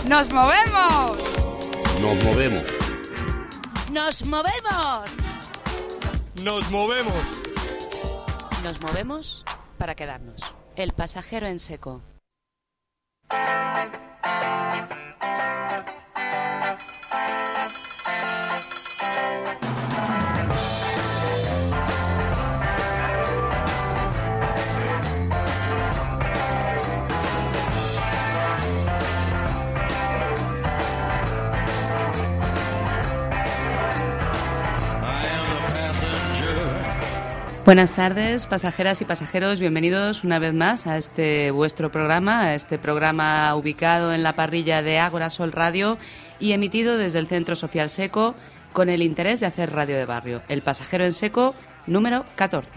¡Nos movemos! Nos movemos. ¡Nos movemos! ¡Nos movemos! Nos movemos para quedarnos. El pasajero en seco. Buenas tardes, pasajeras y pasajeros, bienvenidos una vez más a este vuestro programa, a este programa ubicado en la parrilla de Ágora Sol Radio y emitido desde el Centro Social Seco con el interés de hacer radio de barrio. El pasajero en seco número 14.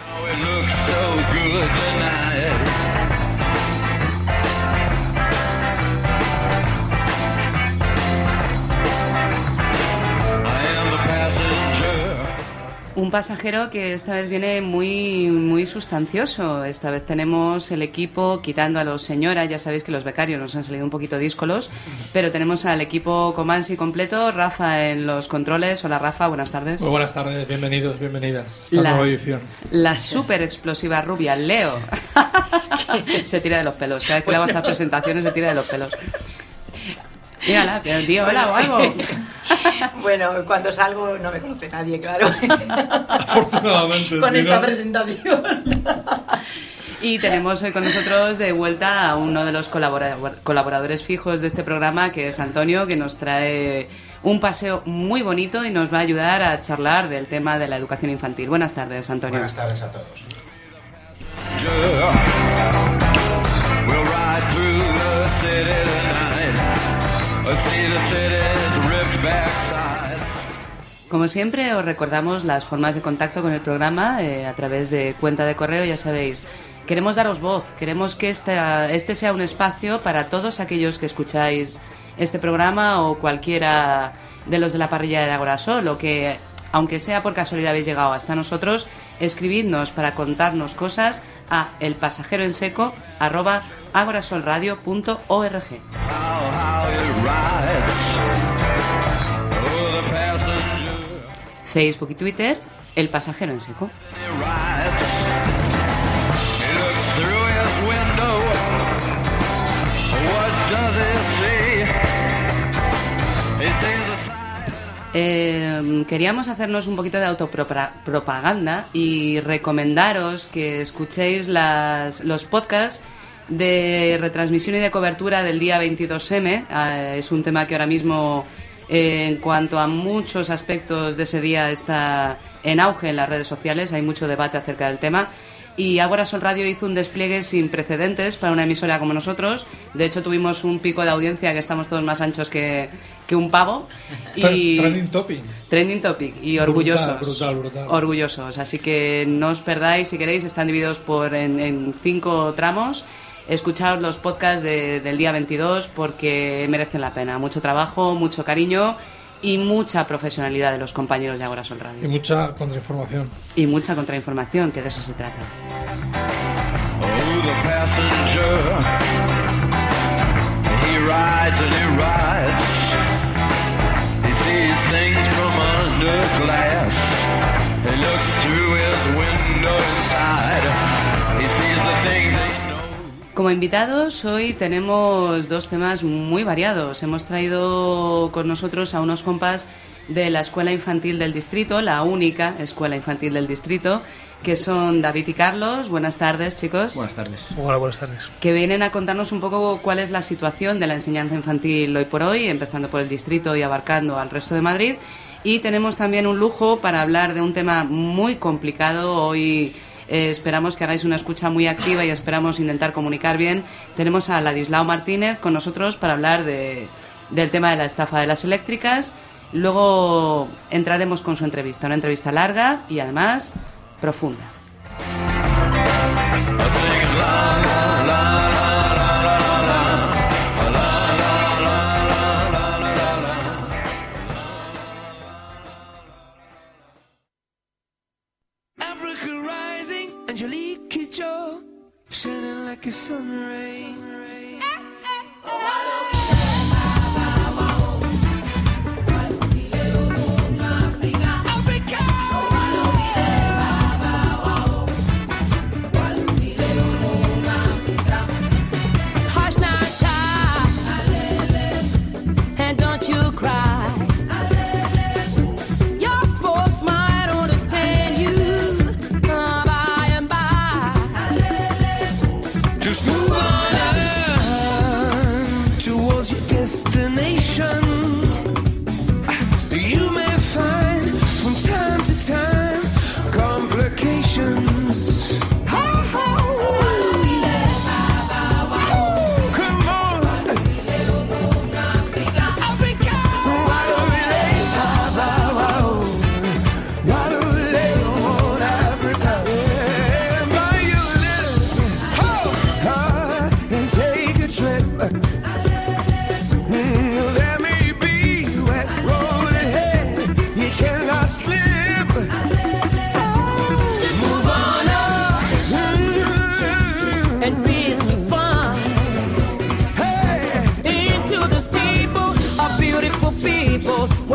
Un pasajero que esta vez viene muy sustancioso. Esta vez tenemos el equipo, quitando a los señoras, ya sabéis que los becarios nos han salido un poquito díscolos, pero tenemos al equipo Comansi completo, Rafa en los controles. Hola Rafa, buenas tardes. Muy buenas tardes, bienvenidos, bienvenidas a esta nueva edición. La súper explosiva rubia, Leo. Se tira de los pelos, cada vez que le hago estas presentaciones se tira de los pelos. Mírala, pero tío, hola o algo. Bueno, cuando salgo no me conoce nadie, claro. Afortunadamente. Con esta presentación. Y tenemos hoy con nosotros de vuelta a uno de los colaboradores fijos de este programa, que es Antonio, que nos trae un paseo muy bonito y nos va a ayudar a charlar del tema de la educación infantil. Buenas tardes, Antonio. Buenas tardes a todos. Como siempre, os recordamos las formas de contacto con el programa a través de cuenta de correo, ya sabéis. Queremos daros voz, queremos que este sea un espacio para todos aquellos que escucháis este programa o cualquiera de los de la parrilla de Ágora Sol, o que, aunque sea por casualidad, habéis llegado hasta nosotros, escribidnos para contarnos cosas a elpasajeroenseco@agorasolradio.org. Facebook y Twitter, El Pasajero en Seco. Queríamos hacernos un poquito de autopropaganda y recomendaros que escuchéis los podcasts de retransmisión y de cobertura del día 22M. Es un tema que ahora mismo, en cuanto a muchos aspectos de ese día, está en auge en las redes sociales. Hay mucho debate acerca del tema. Y Ágora Sol Radio hizo un despliegue sin precedentes para una emisora como nosotros. De hecho, tuvimos un pico de audiencia que estamos todos más anchos que un pavo. Y Trending Topic. Y orgullosos. Brutal. Orgullosos. Así que no os perdáis, si queréis. Están divididos en 5 tramos. Escuchaos los podcasts del día 22 porque merecen la pena. Mucho trabajo, mucho cariño y mucha profesionalidad de los compañeros de Ágora Sol Radio. Y mucha contrainformación. Y mucha contrainformación, que de eso se trata. Oh, the passenger, he rides and he rides. He sees things from under glass. He looks through his window inside. He sees the things he knows. Como invitados, hoy tenemos 2 temas muy variados. Hemos traído con nosotros a unos compas de la Escuela Infantil del Distrito, la única Escuela Infantil del Distrito, que son David y Carlos. Buenas tardes, chicos. Buenas tardes. Hola, buenas tardes. Que vienen a contarnos un poco cuál es la situación de la enseñanza infantil hoy por hoy, empezando por el Distrito y abarcando al resto de Madrid. Y tenemos también un lujo para hablar de un tema muy complicado. Hoy esperamos que hagáis una escucha muy activa y esperamos intentar comunicar bien. Tenemos a Ladislao Martínez con nosotros para hablar del tema de la estafa de las eléctricas. Luego entraremos con su entrevista, una entrevista larga y además profunda. Shining like a sun ray.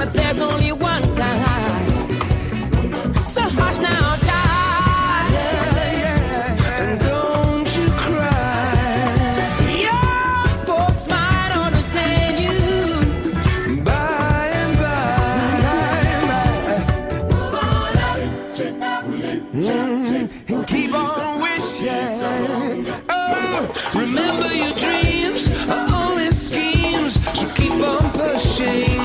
but there's only one kind. So hush now, child, and don't you cry. Your folks might understand you by and by. And keep on wishing. Oh, remember your dreams are only schemes, so keep on pushing.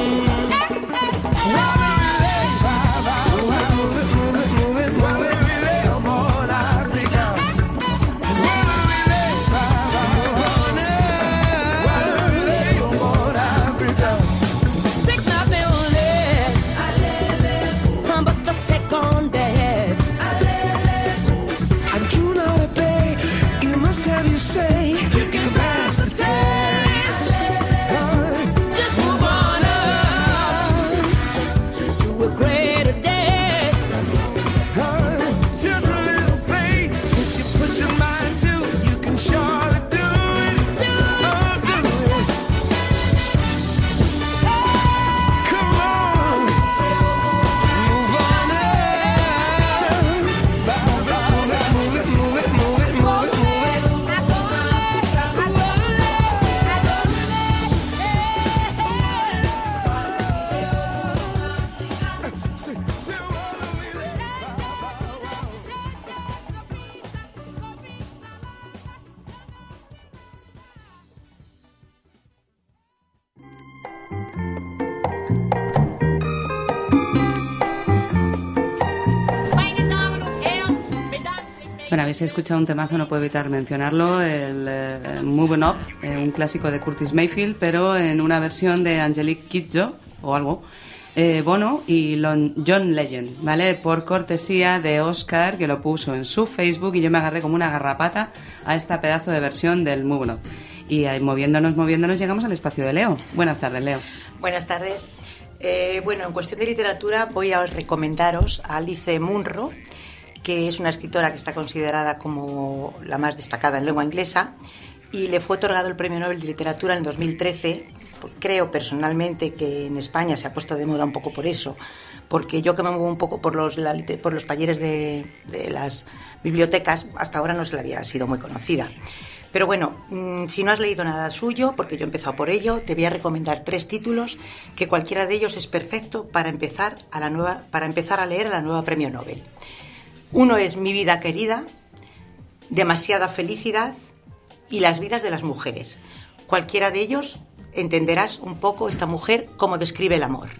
Bueno, habéis escuchado un temazo, no puedo evitar mencionarlo, el Moving Up, un clásico de Curtis Mayfield, pero en una versión de Angelique Kidjo, o algo, Bono y John Legend, ¿vale? Por cortesía de Oscar, que lo puso en su Facebook, y yo me agarré como una garrapata a esta pedazo de versión del Moving Up. Y ahí, moviéndonos, llegamos al espacio de Leo. Buenas tardes, Leo. Buenas tardes. Bueno, en cuestión de literatura voy a recomendaros a Alice Munro, que es una escritora que está considerada como la más destacada en lengua inglesa, y le fue otorgado el Premio Nobel de Literatura en 2013. Creo personalmente que en España se ha puesto de moda un poco por eso, porque yo que me muevo un poco por los talleres de las bibliotecas, hasta ahora no se le había sido muy conocida. Pero bueno, si no has leído nada suyo, porque yo he empezado por ello, te voy a recomendar 3 títulos, que cualquiera de ellos es perfecto para empezar a leer a la nueva Premio Nobel. Uno es Mi vida querida, Demasiada felicidad y Las vidas de las mujeres. Cualquiera de ellos entenderás un poco esta mujer cómo describe el amor.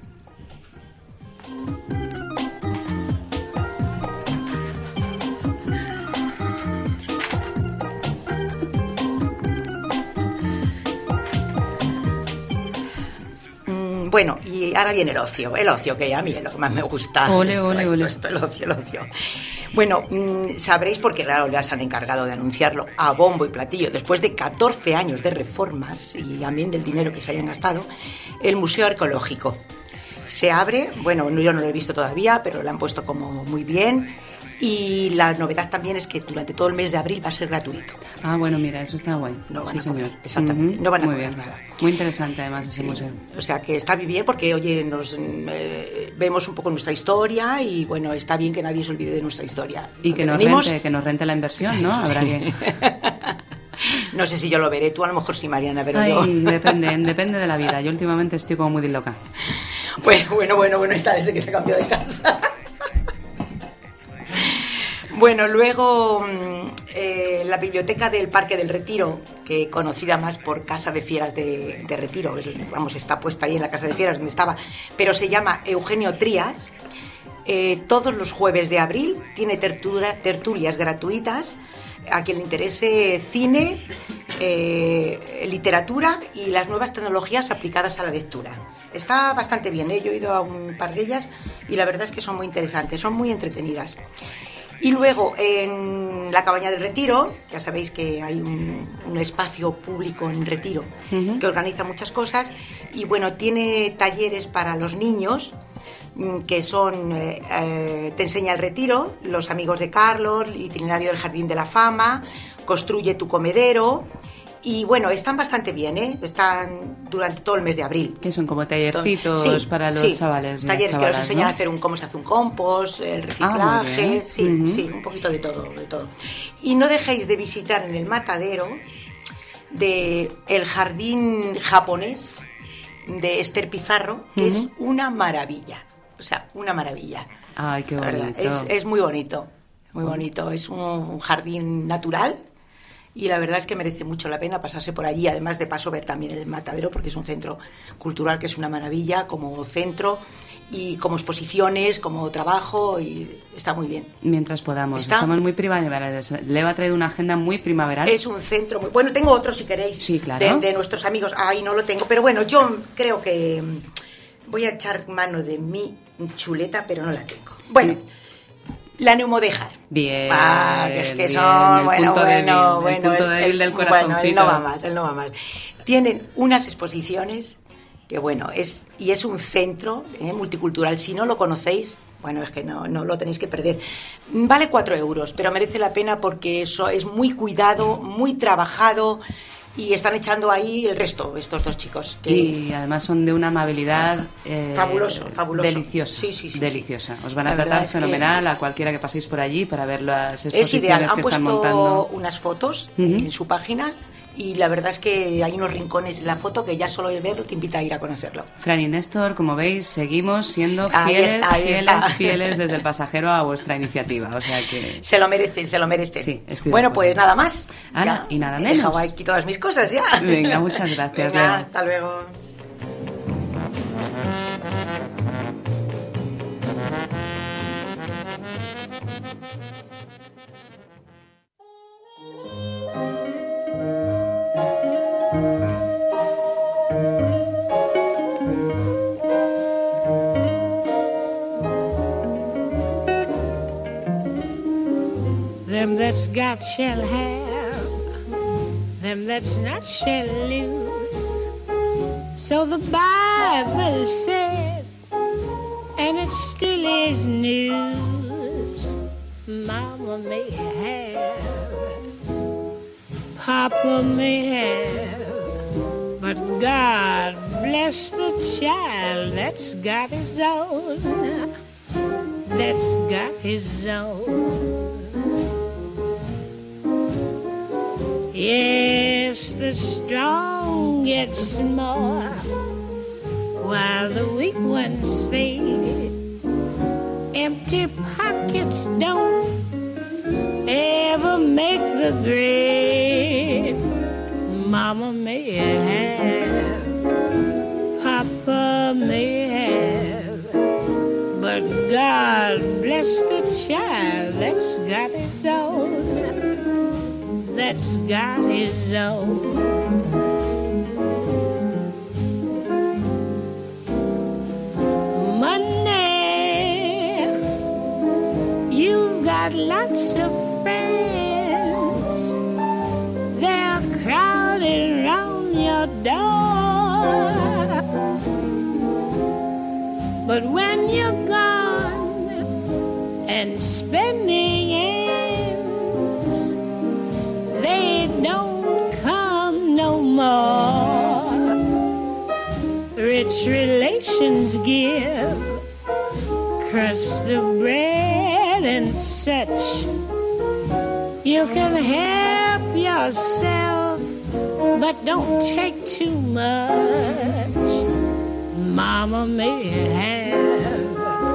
Bueno, y ahora viene el ocio que a mí es lo que más me gusta. Ole. El ocio. Bueno, sabréis, porque claro, les han encargado de anunciarlo a bombo y platillo, después de 14 años de reformas y también del dinero que se hayan gastado, el Museo Arqueológico. Se abre, bueno, yo no lo he visto todavía, pero lo han puesto como muy bien. Y la novedad también es que durante todo el mes de abril va a ser gratuito. Ah, bueno, mira, eso está guay. No van sí, a señor. cobrar, exactamente, no van a cobrar nada. Muy interesante además ese museo. O sea que está bien porque, oye, nos vemos un poco nuestra historia y bueno, está bien que nadie se olvide de nuestra historia. Y que nos rente la inversión, ¿no? Habrá que... No sé si yo lo veré, tú a lo mejor sí, Mariana, pero Ay, yo... depende de la vida. Yo últimamente estoy como muy loca. Bueno, está desde que se cambió de casa. Bueno, luego la biblioteca del Parque del Retiro, que conocida más por Casa de Fieras de Retiro, está puesta ahí en la Casa de Fieras donde estaba, pero se llama Eugenio Trías. Todos los jueves de abril tiene tertulias gratuitas a quien le interese cine, literatura y las nuevas tecnologías aplicadas a la lectura. Está bastante bien, yo he ido a un par de ellas y la verdad es que son muy interesantes, son muy entretenidas. Y luego en la Cabaña del Retiro, ya sabéis que hay un espacio público en Retiro que organiza muchas cosas y bueno, tiene talleres para los niños que son Te enseña el Retiro, Los amigos de Carlos, Itinerario del Jardín de la Fama, Construye tu comedero Y bueno, están bastante bien, ¿eh? Están durante todo el mes de abril. Que son como tallercitos para los chavales. Talleres chavalas, que os enseñan ¿no? a hacer cómo se hace un compost, el reciclaje, sí, un poquito de todo, Y no dejéis de visitar en el matadero el jardín japonés de Esther Pizarro, que es una maravilla. O sea, una maravilla. Ay, qué bonito. Es muy bonito, muy bonito. Es un jardín natural. Y la verdad es que merece mucho la pena pasarse por allí, además de paso ver también el matadero, porque es un centro cultural que es una maravilla como centro y como exposiciones, como trabajo, y está muy bien. Mientras podamos, estamos muy primaverales. Leva ha traído una agenda muy primaveral. Es un centro muy... Bueno, tengo otro si queréis, sí, claro. de nuestros amigos. Ahí no lo tengo, pero bueno, yo creo que voy a echar mano de mi chuleta, pero no la tengo. Bueno... La Neumodejar. Bien. Que es que son, el punto débil del corazoncito. Bueno, él no va más. Tienen unas exposiciones que bueno, es un centro multicultural. Si no lo conocéis, bueno, es que no lo tenéis que perder. Vale 4 euros, pero merece la pena porque eso es muy cuidado, muy trabajado. Y están echando ahí el resto, estos dos chicos. Y además son de una amabilidad fabuloso. Deliciosa. Sí. Deliciosa. Os van a tratar fenomenal a cualquiera que paséis por allí para ver las exposiciones es ideal. que están montando. Han puesto unas fotos en su página y la verdad es que hay unos rincones en la foto que ya solo el verlo te invita a ir a conocerlo. Fran y Néstor, como veis, seguimos siendo fieles desde El Pasajero a vuestra iniciativa. O sea que... Se lo merecen. Sí, estoy bueno, pues nada más. Ana, y nada menos. He dejado aquí todas mis cosas ya. Venga, muchas gracias. Venga, hasta luego. Them that's got shall have, them that's not shall lose. So the Bible said, and it still is news. Mama may have, Papa may have, but God bless the child that's got his own, that's got his own. Yes, the strong get more while the weak ones fade. Empty pockets don't ever make the grade. Mama may have, Papa may have, but God bless the child that's got his own, that's got his own. Money, you've got lots of friends. They're crowding round your door. But when you're gone and spending ends, they don't come no more. Rich relations give crust of bread and such. You can help yourself, but don't take too much. Mama may have,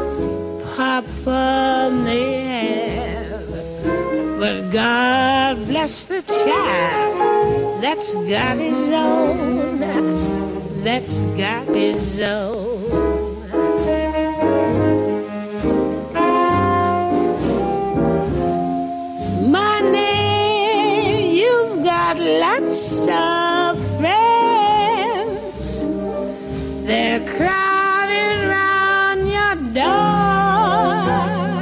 Papa may have, but God bless the child that's got his own, that's got his own. Money, you've got lots of friends. They're crowding round your door.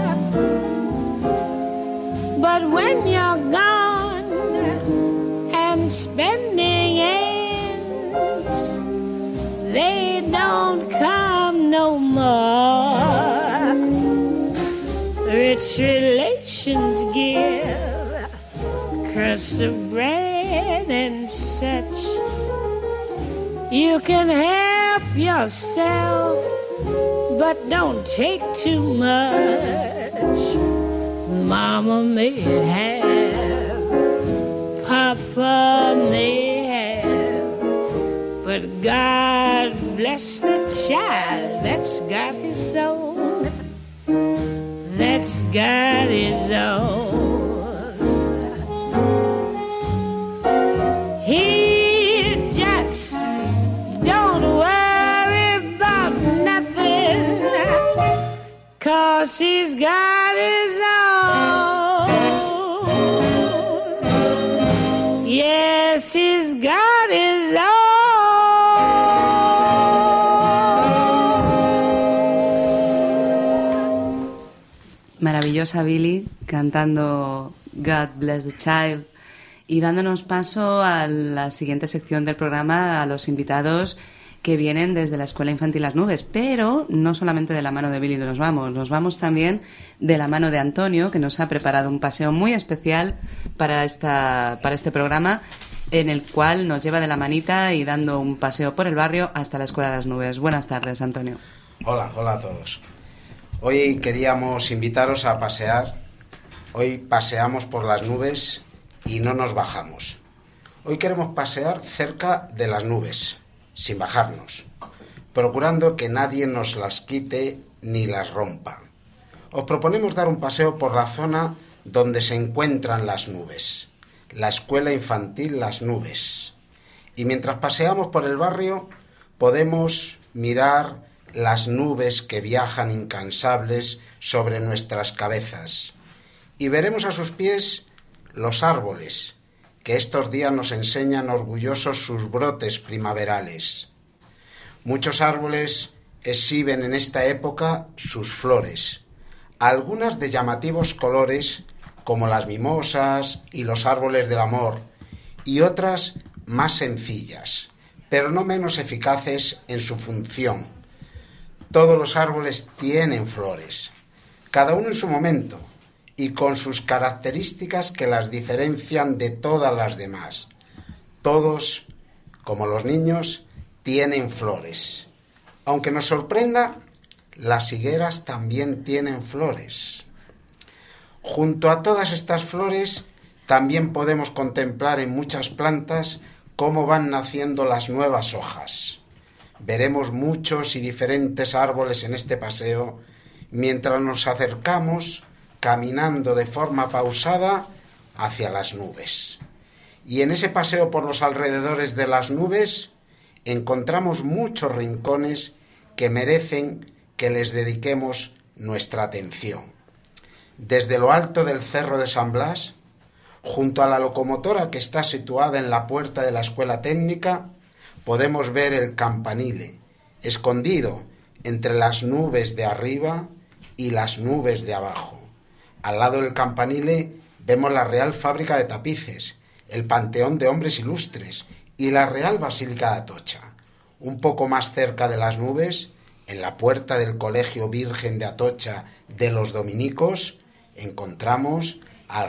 But when you're gone and spending ends, they don't come no more. Rich relations give crust of bread and such. You can help yourself, but don't take too much. Mama may have, Papa may have, but God bless the child that's got his own, that's got his own. He just don't worry about nothing, 'cause he's got his own. Yes, he's got his own. Maravillosa Billy cantando God Bless the Child y dándonos paso a la siguiente sección del programa, a los invitados que vienen desde la Escuela Infantil Las Nubes, pero no solamente de la mano de Billy nos vamos también de la mano de Antonio, que nos ha preparado un paseo muy especial para este programa, en el cual nos lleva de la manita y dando un paseo por el barrio hasta la Escuela Las Nubes. Buenas tardes, Antonio. Hola a todos. Hoy queríamos invitaros a pasear. Hoy paseamos por las nubes y no nos bajamos. Hoy queremos pasear cerca de las nubes, sin bajarnos, procurando que nadie nos las quite ni las rompa. Os proponemos dar un paseo por la zona donde se encuentran las nubes, la Escuela Infantil Las Nubes. Y mientras paseamos por el barrio, podemos mirar las nubes que viajan incansables sobre nuestras cabezas. Y veremos a sus pies los árboles, que estos días nos enseñan orgullosos sus brotes primaverales. Muchos árboles exhiben en esta época sus flores, algunas de llamativos colores, como las mimosas y los árboles del amor, y otras más sencillas, pero no menos eficaces en su función. Todos los árboles tienen flores, cada uno en su momento, y con sus características que las diferencian de todas las demás. Todos, como los niños, tienen flores. Aunque nos sorprenda, las higueras también tienen flores. Junto a todas estas flores, también podemos contemplar en muchas plantas cómo van naciendo las nuevas hojas. Veremos muchos y diferentes árboles en este paseo, mientras nos acercamos caminando de forma pausada hacia las nubes. Y en ese paseo por los alrededores de las nubes encontramos muchos rincones que merecen que les dediquemos nuestra atención. Desde lo alto del Cerro de San Blas, junto a la locomotora que está situada en la puerta de la Escuela Técnica, podemos ver el campanile, escondido entre las nubes de arriba y las nubes de abajo. Al lado del campanile vemos la Real Fábrica de Tapices, el Panteón de Hombres Ilustres y la Real Basílica de Atocha. Un poco más cerca de las nubes, en la puerta del Colegio Virgen de Atocha de los Dominicos, encontramos al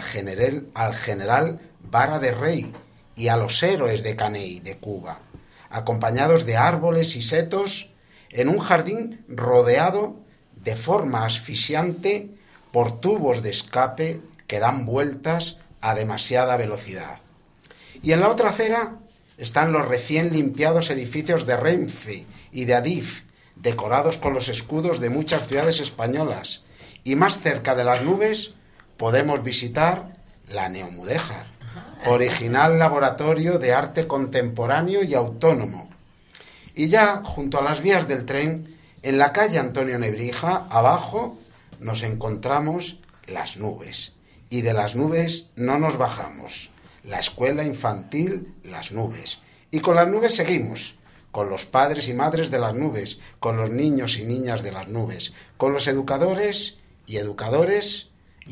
general Vara de Rey y a los héroes de Caney, de Cuba, acompañados de árboles y setos en un jardín rodeado de forma asfixiante por tubos de escape que dan vueltas a demasiada velocidad. Y en la otra acera están los recién limpiados edificios de Renfe y de Adif, decorados con los escudos de muchas ciudades españolas. Y más cerca de las nubes podemos visitar la Neomudéjar, original laboratorio de arte contemporáneo y autónomo. Y ya junto a las vías del tren, en la calle Antonio Nebrija, abajo, nos encontramos las nubes. Y de las nubes no nos bajamos. La Escuela Infantil Las Nubes. Y con las nubes seguimos, con los padres y madres de las nubes, con los niños y niñas de las nubes, con los educadores y educadoras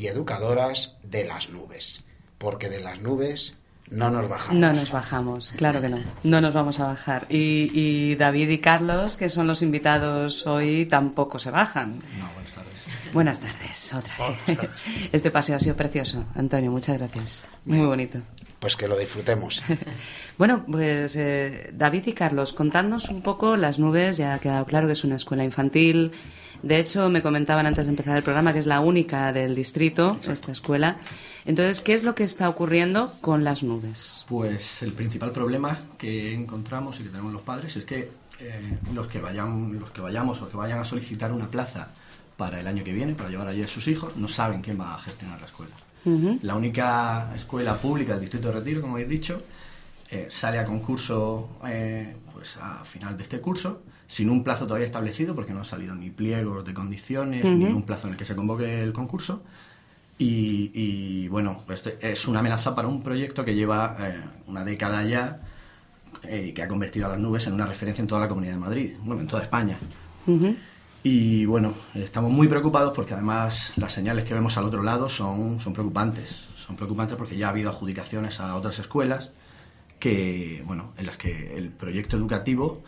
de las nubes. Porque de las nubes no nos bajamos. No nos bajamos, claro que no. No nos vamos a bajar. Y David y Carlos, que son los invitados hoy, tampoco se bajan. No, buenas tardes. Buenas tardes, otra vez. Buenas tardes. Este paseo ha sido precioso, Antonio, muchas gracias. Muy bonito. Pues que lo disfrutemos. Bueno, pues David y Carlos, contadnos un poco Las Nubes. Ya ha quedado claro que es una escuela infantil. De hecho, me comentaban antes de empezar el programa que es la única del distrito, esta escuela. Entonces, ¿qué es lo que está ocurriendo con Las Nubes? Pues el principal problema que encontramos y que tenemos los padres es que los que vayamos o que vayan a solicitar una plaza para el año que viene, para llevar allí a sus hijos, no saben quién va a gestionar la escuela. La única escuela pública del distrito de Retiro, como habéis dicho, sale a concurso pues a final de este curso, sin un plazo todavía establecido, porque no han salido ni pliegos de condiciones, ni un plazo en el que se convoque el concurso. Y bueno, pues es una amenaza para un proyecto que lleva una década ya y que ha convertido a Las Nubes en una referencia en toda la Comunidad de Madrid, bueno, en toda España. Y bueno, estamos muy preocupados porque además las señales que vemos al otro lado son preocupantes. Son preocupantes porque ya ha habido adjudicaciones a otras escuelas que, bueno, en las que el proyecto educativo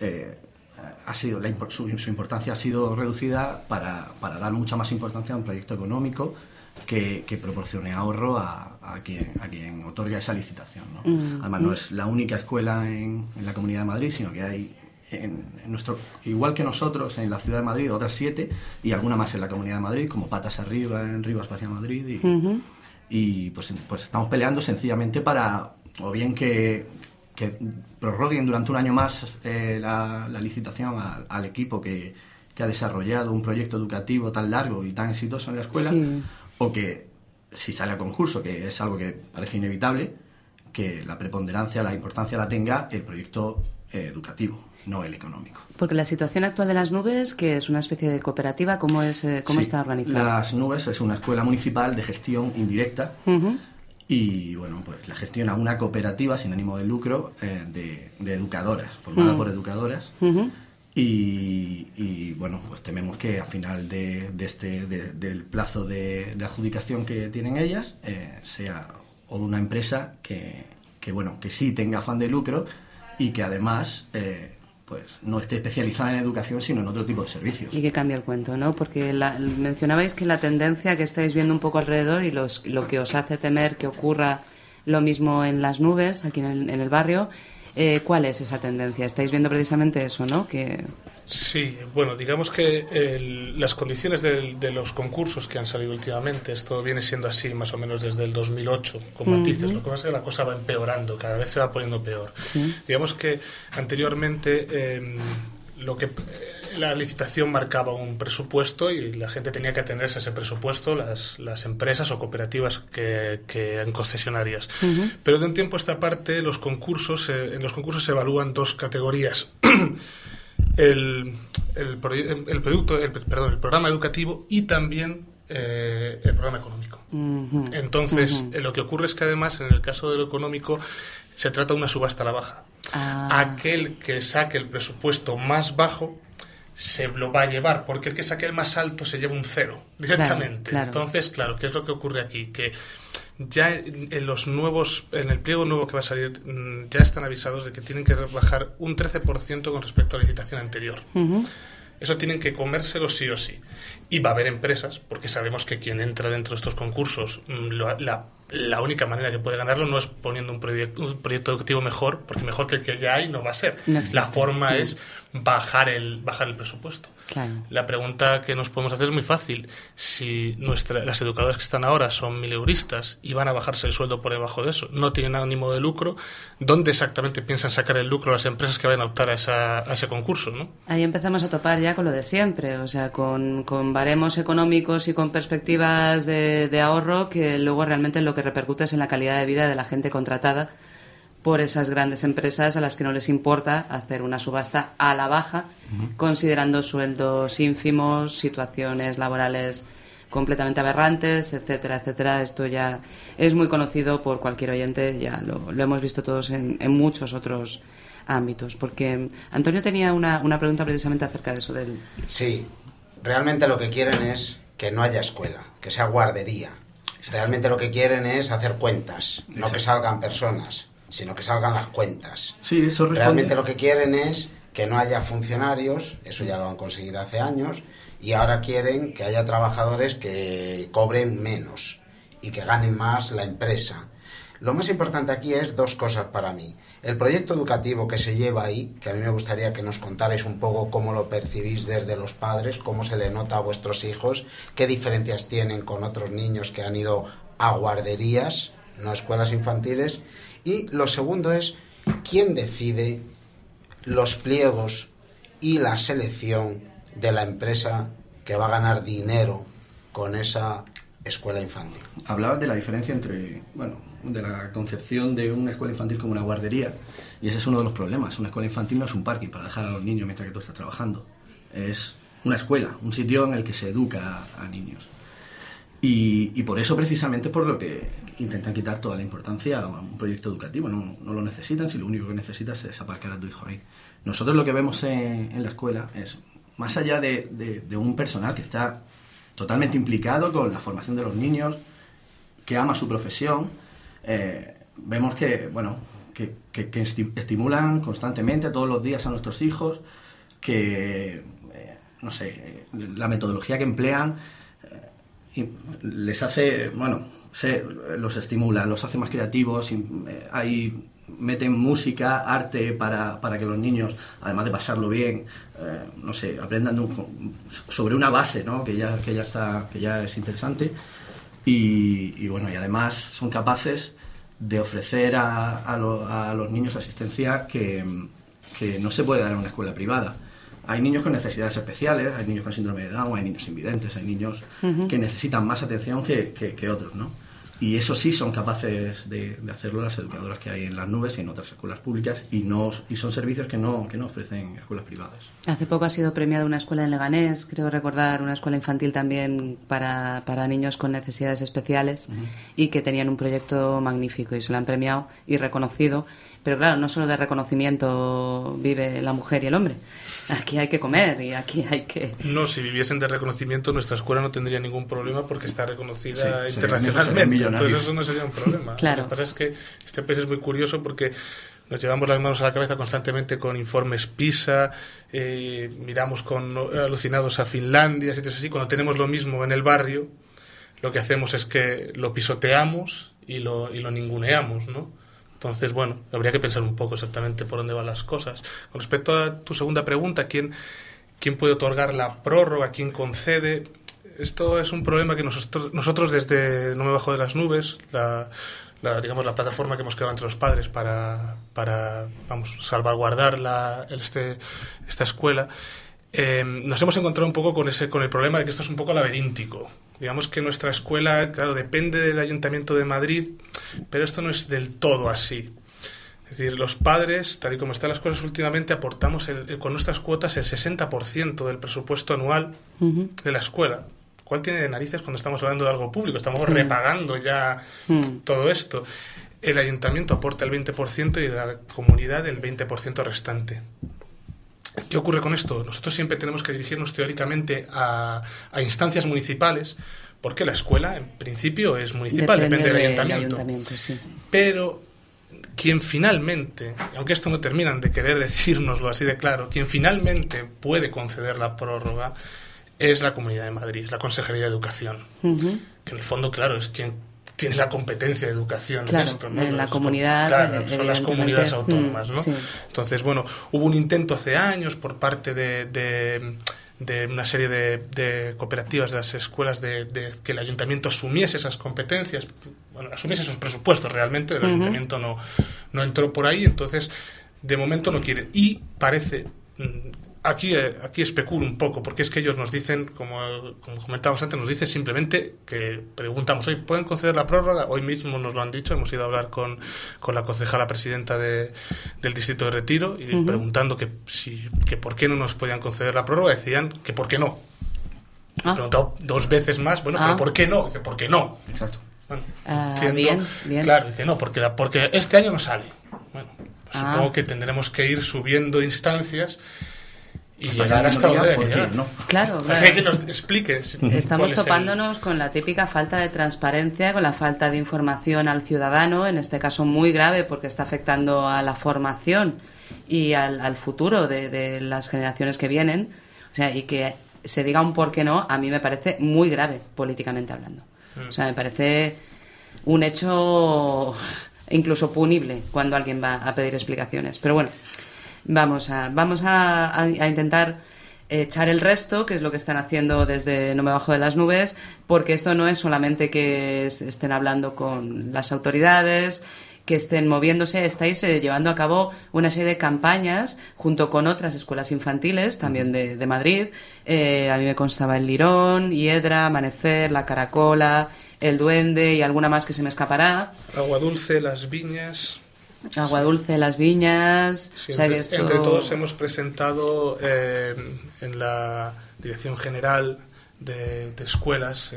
ha sido su importancia ha sido reducida para dar mucha más importancia a un proyecto económico que proporcione ahorro a quien otorga esa licitación, ¿no? Además, no es la única escuela en la Comunidad de Madrid, sino que hay en nuestro, igual que nosotros en la Ciudad de Madrid, otras 7 y alguna más en la Comunidad de Madrid, como Patas Arriba en Rivas hacia Madrid, y pues estamos peleando sencillamente para o bien que prorroguen durante un año más la licitación al equipo que ha desarrollado un proyecto educativo tan largo y tan exitoso en la escuela, o que si sale a concurso, que es algo que parece inevitable, que la preponderancia, la importancia la tenga el proyecto educativo, no el económico. Porque la situación actual de Las Nubes, que es una especie de cooperativa, ¿cómo está organizada? Las Nubes es una escuela municipal de gestión indirecta y bueno, pues la gestiona una cooperativa sin ánimo de lucro de educadoras, formada por educadoras. Y bueno, pues tememos que a final del plazo de adjudicación que tienen ellas sea o una empresa que sí tenga afán de lucro y que además pues no esté especializada en educación sino en otro tipo de servicios. Y que cambie el cuento, ¿no? Porque mencionabais que la tendencia que estáis viendo un poco alrededor y lo que os hace temer que ocurra lo mismo en Las Nubes, aquí en el barrio, ¿cuál es esa tendencia? Estáis viendo precisamente eso, ¿no? Sí, bueno, digamos que las condiciones de los concursos que han salido últimamente, esto viene siendo así más o menos desde el 2008, con matices. Lo que pasa es que la cosa va empeorando, cada vez se va poniendo peor. Digamos que anteriormente la licitación marcaba un presupuesto y la gente tenía que atenerse a ese presupuesto, las empresas o cooperativas que eran concesionarias. Pero de un tiempo a esta parte en los concursos se evalúan dos categorías. El programa educativo y también el programa económico. Entonces, lo que ocurre es que además, en el caso de lo económico, se trata de una subasta a la baja. Aquel que saque el presupuesto más bajo se lo va a llevar, porque el que saque el más alto se lleva un 0 directamente. Claro. Entonces, claro, ¿qué es lo que ocurre aquí? Que ya en el pliego nuevo que va a salir, ya están avisados de que tienen que bajar un 13% con respecto a la licitación anterior. Eso tienen que comérselo sí o sí. Y va a haber empresas, porque sabemos que quien entra dentro de estos concursos, la única manera que puede ganarlo no es poniendo un proyecto educativo mejor, porque mejor que el que ya hay no va a ser. La forma es bajar el presupuesto. Claro. La pregunta que nos podemos hacer es muy fácil. Si las educadoras que están ahora son mileuristas y van a bajarse el sueldo por debajo de eso, no tienen ánimo de lucro, ¿dónde exactamente piensan sacar el lucro las empresas que vayan a optar a ese concurso, ¿no? Ahí empezamos a topar ya con lo de siempre, o sea, con baremos económicos y con perspectivas de ahorro que luego realmente lo que repercute es en la calidad de vida de la gente contratada por esas grandes empresas a las que no les importa hacer una subasta a la baja, considerando sueldos ínfimos, situaciones laborales completamente aberrantes, etcétera, etcétera. Esto ya es muy conocido por cualquier oyente, ya lo hemos visto todos en muchos otros ámbitos. Porque Antonio tenía una pregunta precisamente acerca de eso del... Sí, realmente lo que quieren es que no haya escuela, que sea guardería. Realmente lo que quieren es hacer cuentas, no que salgan personas, sino que salgan las cuentas. Sí, eso responde. Realmente lo que quieren es que no haya funcionarios, eso ya lo han conseguido hace años, y ahora quieren que haya trabajadores que cobren menos y que ganen más la empresa. Lo más importante aquí es dos cosas para mí. El proyecto educativo que se lleva ahí, que a mí me gustaría que nos contarais un poco cómo lo percibís desde los padres, cómo se le nota a vuestros hijos, qué diferencias tienen con otros niños que han ido a guarderías, no escuelas infantiles. Y lo segundo es, ¿quién decide los pliegos y la selección de la empresa que va a ganar dinero con esa escuela infantil? Hablabas de la diferencia entre, de la concepción de una escuela infantil como una guardería, y ese es uno de los problemas. Una escuela infantil no es un parking para dejar a los niños mientras que tú estás trabajando. Es una escuela, un sitio en el que se educa a niños. Y por eso precisamente por lo que intentan quitar toda la importancia a un proyecto educativo. No lo necesitan, si lo único que necesitas es aparcar a tu hijo ahí. Nosotros lo que vemos en la escuela es, más allá de un personal que está totalmente implicado con la formación de los niños, que ama su profesión, vemos que estimulan constantemente todos los días a nuestros hijos, que la metodología que emplean les hace, los estimula, los hace más creativos. Ahí meten música, arte para que los niños, además de pasarlo bien, aprendan sobre una base, ¿no? que ya es interesante. Y además son capaces de ofrecer a los niños asistencia que no se puede dar en una escuela privada. Hay niños con necesidades especiales, hay niños con síndrome de Down, hay niños invidentes, hay niños que necesitan más atención que otros, ¿no? Y eso sí son capaces de hacerlo las educadoras que hay en Las Nubes y en otras escuelas públicas, y son servicios que no ofrecen escuelas privadas. Hace poco ha sido premiada una escuela en Leganés, creo recordar una escuela infantil también para niños con necesidades especiales, y que tenían un proyecto magnífico y se lo han premiado y reconocido. Pero claro, no solo de reconocimiento vive la mujer y el hombre. Aquí hay que comer y aquí hay que... No, si viviesen de reconocimiento, nuestra escuela no tendría ningún problema porque está reconocida internacionalmente. Entonces eso no sería un problema. Claro. Lo que pasa es que este país es muy curioso porque nos llevamos las manos a la cabeza constantemente con informes PISA, miramos alucinados a Finlandia, sitios así. Cuando tenemos lo mismo en el barrio, lo que hacemos es que lo pisoteamos y lo ninguneamos, ¿no? Entonces, habría que pensar un poco exactamente por dónde van las cosas. Con respecto a tu segunda pregunta, ¿quién puede otorgar la prórroga? ¿Quién concede? Esto es un problema que nosotros desde No me bajo de las nubes, la plataforma que hemos creado entre los padres para salvaguardar esta escuela, nos hemos encontrado un poco con el problema de que esto es un poco laberíntico. Digamos que nuestra escuela, claro, depende del Ayuntamiento de Madrid, pero esto no es del todo así. Es decir, los padres, tal y como están las cosas últimamente, aportamos con nuestras cuotas el 60% del presupuesto anual de la escuela. ¿Cuál tiene de narices cuando estamos hablando de algo público? Estamos repagando ya todo esto. El Ayuntamiento aporta el 20% y la comunidad el 20% restante. ¿Qué ocurre con esto? Nosotros siempre tenemos que dirigirnos teóricamente a instancias municipales, porque la escuela, en principio, es municipal, depende del ayuntamiento. Sí. Pero quien finalmente, aunque esto no terminan de querer decírnoslo así de claro, quien finalmente puede conceder la prórroga es la Comunidad de Madrid, es la Consejería de Educación, que en el fondo, claro, es quien tiene la competencia de educación en esto, ¿no? En la comunidad, claro, son las comunidades autónomas, ¿no? Sí. Entonces, hubo un intento hace años por parte de una serie de cooperativas de las escuelas de que el ayuntamiento asumiese esas competencias, asumiese esos presupuestos realmente. El ayuntamiento no entró por ahí, entonces de momento no quiere. Y parece... Aquí especulo un poco, porque es que ellos nos dicen, como comentábamos antes, nos dicen simplemente que preguntamos, ¿hoy pueden conceder la prórroga? Hoy mismo nos lo han dicho, hemos ido a hablar con la concejala presidenta del distrito de Retiro y preguntando que por qué no nos podían conceder la prórroga, decían que por qué no. He preguntado 2 veces más, pero ¿por qué no? Dice, ¿por qué no? Exacto. Bien. Claro, dice, no, porque este año no sale. Supongo que tendremos que ir subiendo instancias y llegar hasta donde hay que llegar. ¿No? Claro. Hay que nos explique. Estamos topándonos con la típica falta de transparencia, con la falta de información al ciudadano, en este caso muy grave porque está afectando a la formación y al futuro de las generaciones que vienen. O sea, y que se diga un por qué no, a mí me parece muy grave, políticamente hablando. O sea, me parece un hecho incluso punible cuando alguien va a pedir explicaciones. Pero bueno, vamos a intentar echar el resto, que es lo que están haciendo desde No me bajo de las nubes, porque esto no es solamente que estén hablando con las autoridades, que estén moviéndose, estáis llevando a cabo una serie de campañas junto con otras escuelas infantiles, también de Madrid. A mí me constaba el Lirón, Hiedra, Amanecer, La Caracola, El Duende y alguna más que se me escapará. Agua Dulce, Las Viñas... Agua Dulce, Las Viñas... Sí, o sea, entre todos hemos presentado en la Dirección General de Escuelas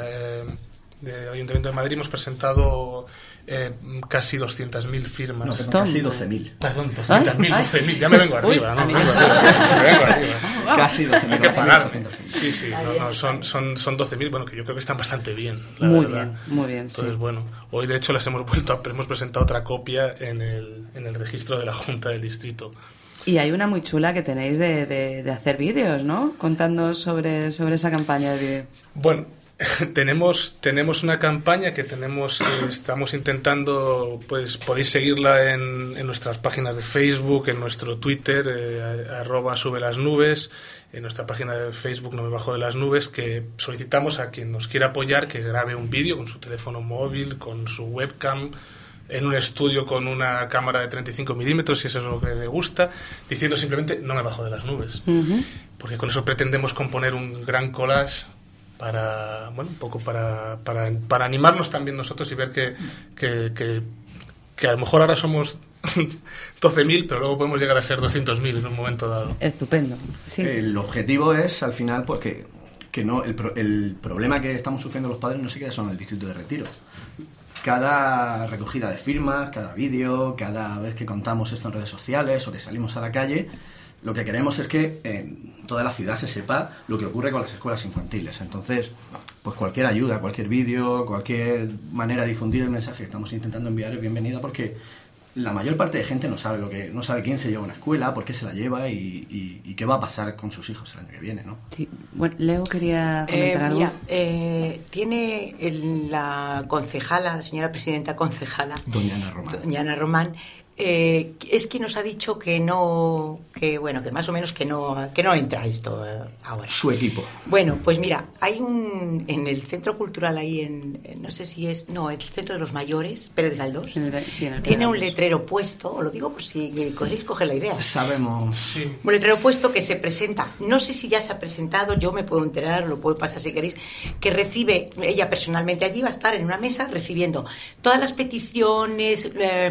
del Ayuntamiento de Madrid, hemos presentado casi 200.000 firmas. No, casi 12.000. Perdón, 200.000, 12.000. Ya me vengo arriba, ¿no? Me vengo arriba. Casi 12.000. Hay que pararme. Sí, son 12.000, bueno, que yo creo que están bastante bien, la verdad. Muy bien, Entonces, sí. bueno, hoy de hecho las hemos presentado otra copia en el registro de la Junta del Distrito. Y hay una muy chula que tenéis de hacer vídeos, ¿no? Contándonos sobre esa campaña de vídeo. Bueno, tenemos una campaña que estamos intentando, pues podéis seguirla en nuestras páginas de Facebook, en nuestro Twitter, @subelasnubes, en nuestra página de Facebook No me bajo de las nubes, que solicitamos a quien nos quiera apoyar que grabe un vídeo con su teléfono móvil, con su webcam, en un estudio con una cámara de 35 milímetros, si eso es lo que le gusta, diciendo simplemente no me bajo de las nubes. Uh-huh. Porque con eso pretendemos componer un gran collage para, bueno, un poco para animarnos también nosotros y ver que a lo mejor ahora somos 12.000, pero luego podemos llegar a ser 200.000 en un momento dado. Estupendo. Sí. El objetivo es, al final, porque no el problema que estamos sufriendo los padres no se queda solo en el distrito de Retiro. Cada recogida de firmas, cada vídeo, cada vez que contamos esto en redes sociales o que salimos a la calle, lo que queremos es que en toda la ciudad se sepa lo que ocurre con las escuelas infantiles. Entonces, pues cualquier ayuda, cualquier vídeo, cualquier manera de difundir el mensaje que estamos intentando enviar es bienvenida, porque la mayor parte de gente no sabe quién se lleva a una escuela, por qué se la lleva y qué va a pasar con sus hijos el año que viene, ¿no? Sí. Bueno, Leo quería comentar algo. Mira, tiene la concejala, la señora presidenta concejala, Doña Ana Román, es quien nos ha dicho que más o menos que no entra esto ahora. Su equipo. Bueno, pues mira, hay en el centro cultural ahí no sé si es, el centro de los mayores, Pérez Galdós, tiene un letrero puesto, os lo digo por si queréis coger la idea. Sabemos. Sí. Un letrero puesto que se presenta, no sé si ya se ha presentado, yo me puedo enterar, lo puedo pasar si queréis, que recibe, ella personalmente allí va a estar en una mesa recibiendo todas las peticiones,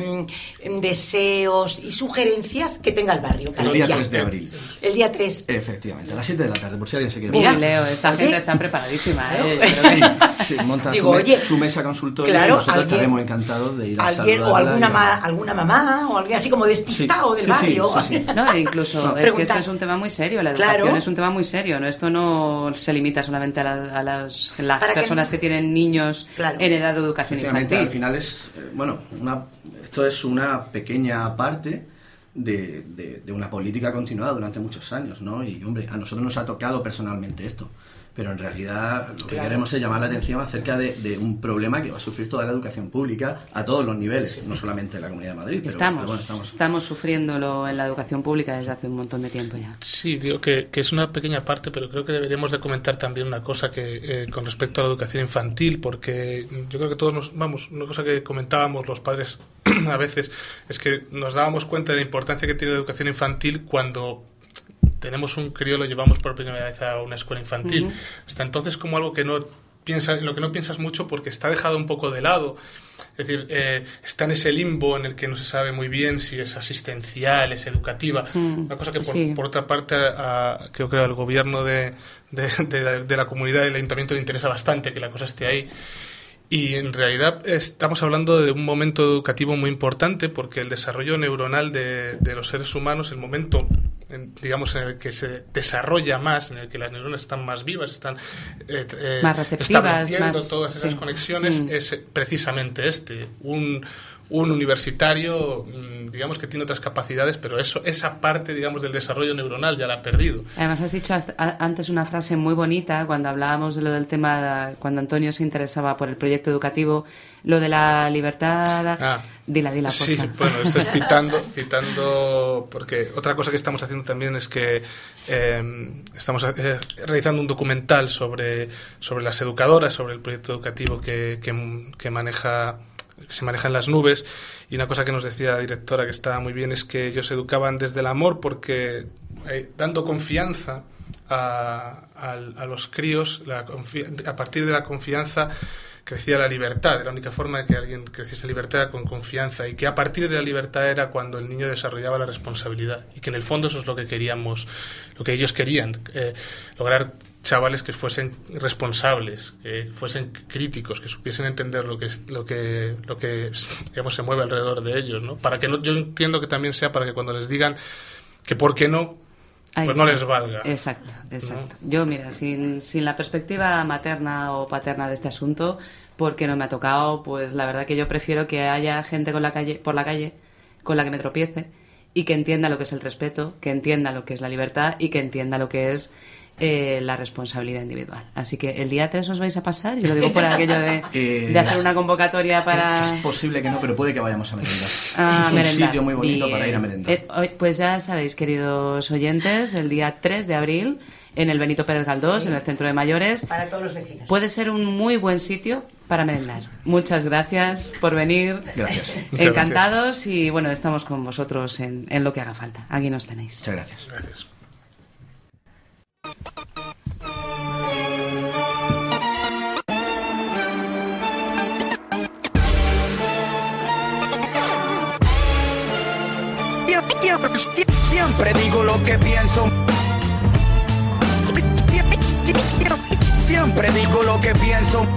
deseos y sugerencias que tenga el barrio. El día 3 de abril. El día 3. Efectivamente, a las 7 de la tarde, por si alguien se quiere. Mira, Leo, esta gente está preparadísima, ¿eh? Sí, monta su mesa consultoria, claro, y nosotros estaremos encantados de ir a saludarla. O alguna mamá, o alguien así como despistado del barrio. Sí. No, incluso es que esto es un tema muy serio, la educación es un tema muy serio, ¿no? Esto no se limita solamente a las personas que tienen niños en edad de educación infantil. Al final es, esto es una pequeña parte de una política continuada durante muchos años, ¿no? Y, hombre, a nosotros nos ha tocado personalmente esto, pero en realidad lo que queremos es llamar la atención acerca de un problema que va a sufrir toda la educación pública a todos los niveles, no solamente en la Comunidad de Madrid. Estamos sufriéndolo en la educación pública desde hace un montón de tiempo ya. Sí, digo que es una pequeña parte, pero creo que deberíamos de comentar también una cosa que con respecto a la educación infantil, porque yo creo que todos una cosa que comentábamos los padres a veces es que nos dábamos cuenta de la importancia que tiene la educación infantil cuando tenemos un crío, lo llevamos por primera vez a una escuela infantil. Uh-huh. Hasta entonces como algo en lo que no piensas mucho porque está dejado un poco de lado. Es decir, está en ese limbo en el que no se sabe muy bien si es asistencial, es educativa. Una cosa que por otra parte creo que al gobierno de la comunidad y el ayuntamiento le interesa bastante que la cosa esté ahí. Y en realidad estamos hablando de un momento educativo muy importante porque el desarrollo neuronal de los seres humanos, el momento digamos en el que se desarrolla más, en el que las neuronas están más vivas, están más receptivas, estableciendo todas esas conexiones, es precisamente un universitario digamos que tiene otras capacidades, pero esa parte, digamos, del desarrollo neuronal ya la ha perdido. Además has dicho antes una frase muy bonita cuando hablábamos de lo del tema, cuando Antonio se interesaba por el proyecto educativo, lo de la libertad. Dila, porfa. Sí, bueno, esto es citando, porque otra cosa que estamos haciendo también es que estamos realizando un documental sobre las educadoras, sobre el proyecto educativo que se maneja en las nubes, y una cosa que nos decía la directora que estaba muy bien es que ellos educaban desde el amor, porque dando confianza a los críos, a partir de la confianza crecía la libertad. Era la única forma de que alguien creciese libertad con confianza, y que a partir de la libertad era cuando el niño desarrollaba la responsabilidad, y que en el fondo eso es lo que queríamos, lo que ellos querían, lograr chavales que fuesen responsables, que fuesen críticos, que supiesen entender lo que digamos, se mueve alrededor de ellos, ¿no? Para que yo entiendo que también sea para que cuando les digan que por qué no, pues no les valga. Exacto. ¿No? Yo, mira, sin la perspectiva materna o paterna de este asunto, porque no me ha tocado, pues la verdad que yo prefiero que haya gente por la calle con la que me tropiece, y que entienda lo que es el respeto, que entienda lo que es la libertad y que entienda lo que es la responsabilidad individual. Así que el día 3 os vais a pasar, y lo digo por aquello de hacer una convocatoria para... Es posible que no, pero puede que vayamos a merendar. A es merendar. un sitio muy bonito para ir a merendar. Pues ya sabéis, queridos oyentes, el día 3 de abril en el Benito Pérez Galdós, en el Centro de Mayores. Para todos los vecinos. Puede ser un muy buen sitio para merendar. Muchas gracias por venir. Gracias. Encantados. Gracias. Y bueno, estamos con vosotros en lo que haga falta. Aquí nos tenéis. Muchas gracias. Gracias. Siempre digo lo que pienso. Siempre digo lo que pienso.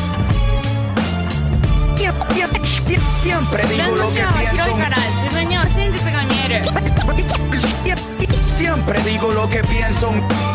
Siempre digo lo que pienso. Siempre digo lo que pienso.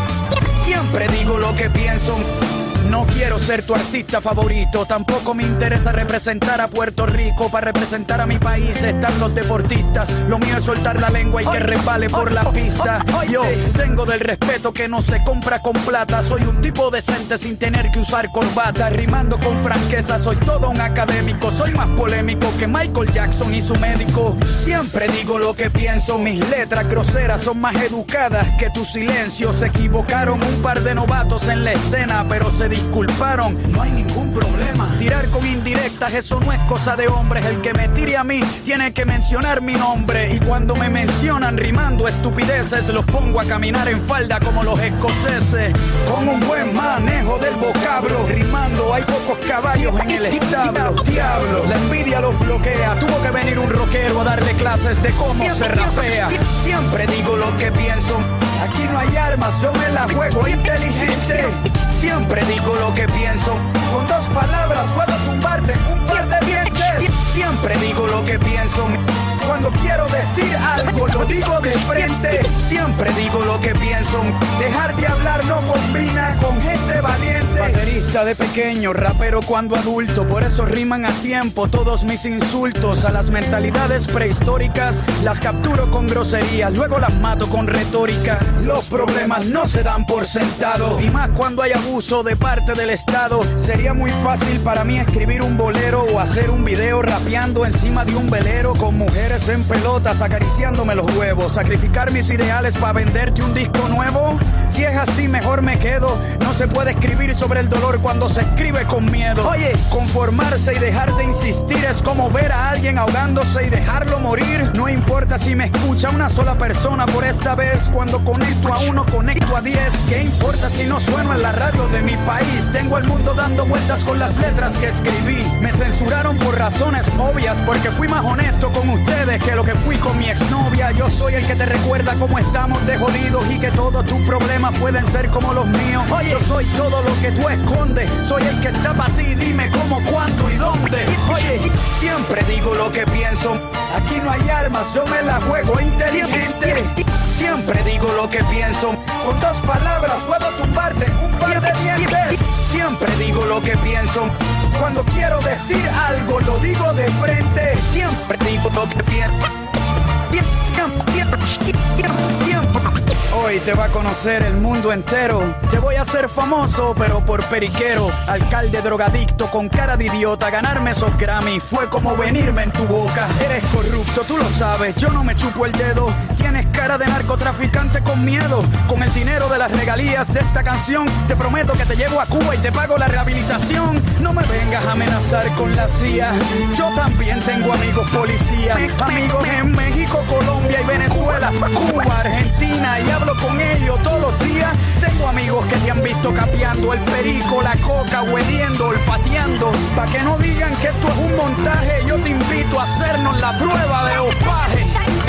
Siempre digo lo que pienso. No quiero ser tu artista favorito, tampoco me interesa representar a Puerto Rico. Para representar a mi país están los deportistas. Lo mío es soltar la lengua y que resbale por la pista. Yo tengo del respeto que no se compra con plata. Soy un tipo decente sin tener que usar corbata. Rimando con franqueza, soy todo un académico. Soy más polémico que Michael Jackson y su médico. Siempre digo lo que pienso. Mis letras groseras son más educadas que tu silencio. Se equivocaron un par de novatos en la escena, pero se disculparon, no hay ningún problema. Tirar con indirectas, eso no es cosa de hombres. El que me tire a mí tiene que mencionar mi nombre. Y cuando me mencionan rimando estupideces, los pongo a caminar en falda como los escoceses. Con un buen manejo del vocablo, rimando hay pocos caballos en el establo. Diablo, la envidia los bloquea. Tuvo que venir un rockero a darle clases de cómo se rapea. Siempre digo lo que pienso. Aquí no hay armas, yo me la juego inteligente. Siempre digo lo que pienso. Con dos palabras puedo tumbarte un par de dientes. Siempre digo lo que pienso. Cuando quiero decir algo lo digo de frente. Siempre digo lo que pienso. Dejar de hablar no combina con gente valiente. Baterista de pequeño, rapero cuando adulto. Por eso riman a tiempo todos mis insultos. A las mentalidades prehistóricas las capturo con groserías, luego las mato con retórica. Los problemas no se dan por sentado, y más cuando hay abuso de parte del Estado. Sería muy fácil para mí escribir un bolero o hacer un video rapeando encima de un velero con mujeres en pelotas acariciándome los huevos. Sacrificar mis ideales para venderte un disco nuevo. Si es así mejor me quedo. No se puede escribir sobre el dolor cuando se escribe con miedo. Oye, conformarse y dejar de insistir es como ver a alguien ahogándose y dejarlo morir. No importa si me escucha una sola persona por esta vez. Cuando conecto a uno, conecto a 10. ¿Qué importa si no sueno en la radio de mi país? Tengo al mundo dando vueltas con las letras que escribí. Me censuraron por razones obvias, porque fui más honesto con ustedes que lo que fui con mi exnovia. Yo soy el que te recuerda cómo estamos de jodidos y que todos tus problemas pueden ser como los míos. Oye, yo soy todo lo que tú escondes. Soy el que está para ti, dime cómo, cuándo y dónde. Oye, siempre digo lo que pienso. Aquí no hay armas, yo me la juego inteligente. Siempre digo lo que pienso. Con dos palabras puedo tumbarte un par de dientes. Siempre digo lo que pienso. Cuando quiero decir algo lo digo de frente. Siempre digo lo que pienso. Hoy te va a conocer el mundo entero. Te voy a hacer famoso, pero por periquero. Alcalde drogadicto con cara de idiota. Ganarme esos Grammy fue como venirme en tu boca. Eres corrupto, tú lo sabes, yo no me chupo el dedo. Tienes cara de narcotraficante con miedo. Con el dinero de las regalías de esta canción, te prometo que te llevo a Cuba y te pago la rehabilitación. No me vengas a amenazar con la CIA. Yo también tengo amigos policías. Amigos en México, Colombia y Venezuela, Cuba, Argentina, y hablo con ellos todos los días. Tengo amigos que te han visto capeando el perico, la coca, hueliendo, olfateando. Pa' que no digan que esto es un montaje, yo te invito a hacernos la prueba de opaje.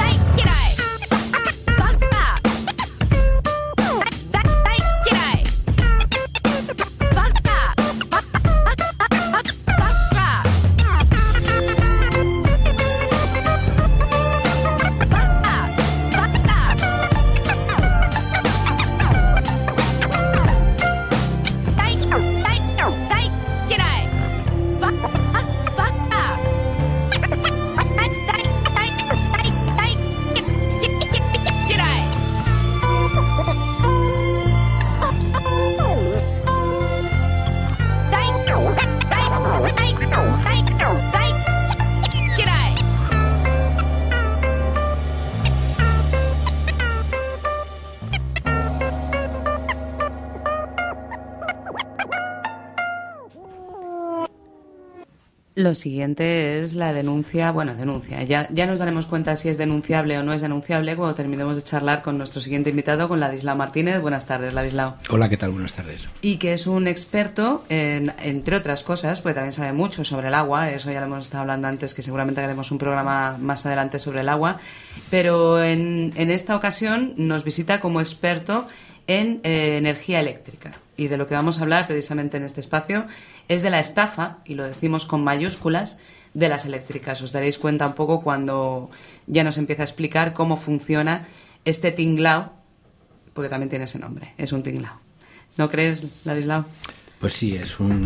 Lo siguiente es la denuncia. Ya nos daremos cuenta si es denunciable o no es denunciable cuando terminemos de charlar con nuestro siguiente invitado, con Ladislao Martínez. Buenas tardes, Ladislao. Hola, ¿qué tal? Buenas tardes. Y que es un experto, entre otras cosas, porque también sabe mucho sobre el agua. Eso ya lo hemos estado hablando antes, que seguramente haremos un programa más adelante sobre el agua. Pero en esta ocasión nos visita como experto en energía eléctrica. Y de lo que vamos a hablar precisamente en este espacio es de la estafa, y lo decimos con mayúsculas, de las eléctricas. Os daréis cuenta un poco cuando ya nos empieza a explicar cómo funciona este tinglao, porque también tiene ese nombre, es un tinglao. ¿No crees, Ladislao? Pues sí,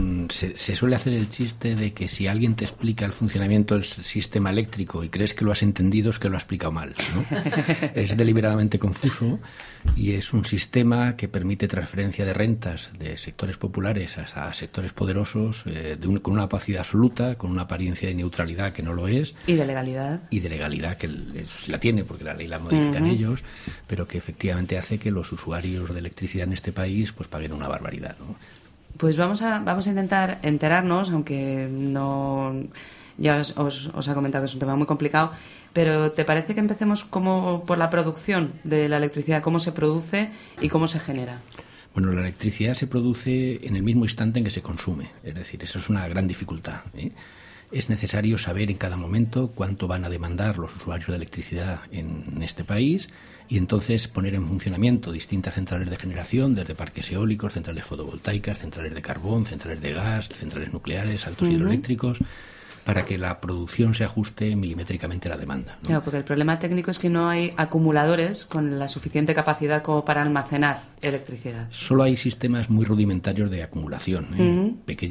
se suele hacer el chiste de que si alguien te explica el funcionamiento del sistema eléctrico y crees que lo has entendido, es que lo ha explicado mal, ¿no? Es deliberadamente confuso y es un sistema que permite transferencia de rentas de sectores populares a sectores poderosos con una opacidad absoluta, con una apariencia de neutralidad que no lo es. Y de legalidad. Y de legalidad que la tiene, porque la ley la modifican ellos, pero que efectivamente hace que los usuarios de electricidad en este país pues paguen una barbaridad, ¿no? Pues vamos a intentar enterarnos, aunque no, ya os ha comentado que es un tema muy complicado, pero ¿te parece que empecemos como por la producción de la electricidad? ¿Cómo se produce y cómo se genera? Bueno, la electricidad se produce en el mismo instante en que se consume, es decir, eso es una gran dificultad, ¿eh? Es necesario saber en cada momento cuánto van a demandar los usuarios de electricidad en este país y entonces poner en funcionamiento distintas centrales de generación, desde parques eólicos, centrales fotovoltaicas, centrales de carbón, centrales de gas, centrales nucleares, altos hidroeléctricos, para que la producción se ajuste milimétricamente a la demanda, ¿no? Claro, porque el problema técnico es que no hay acumuladores con la suficiente capacidad como para almacenar electricidad. Solo hay sistemas muy rudimentarios de acumulación, ¿eh?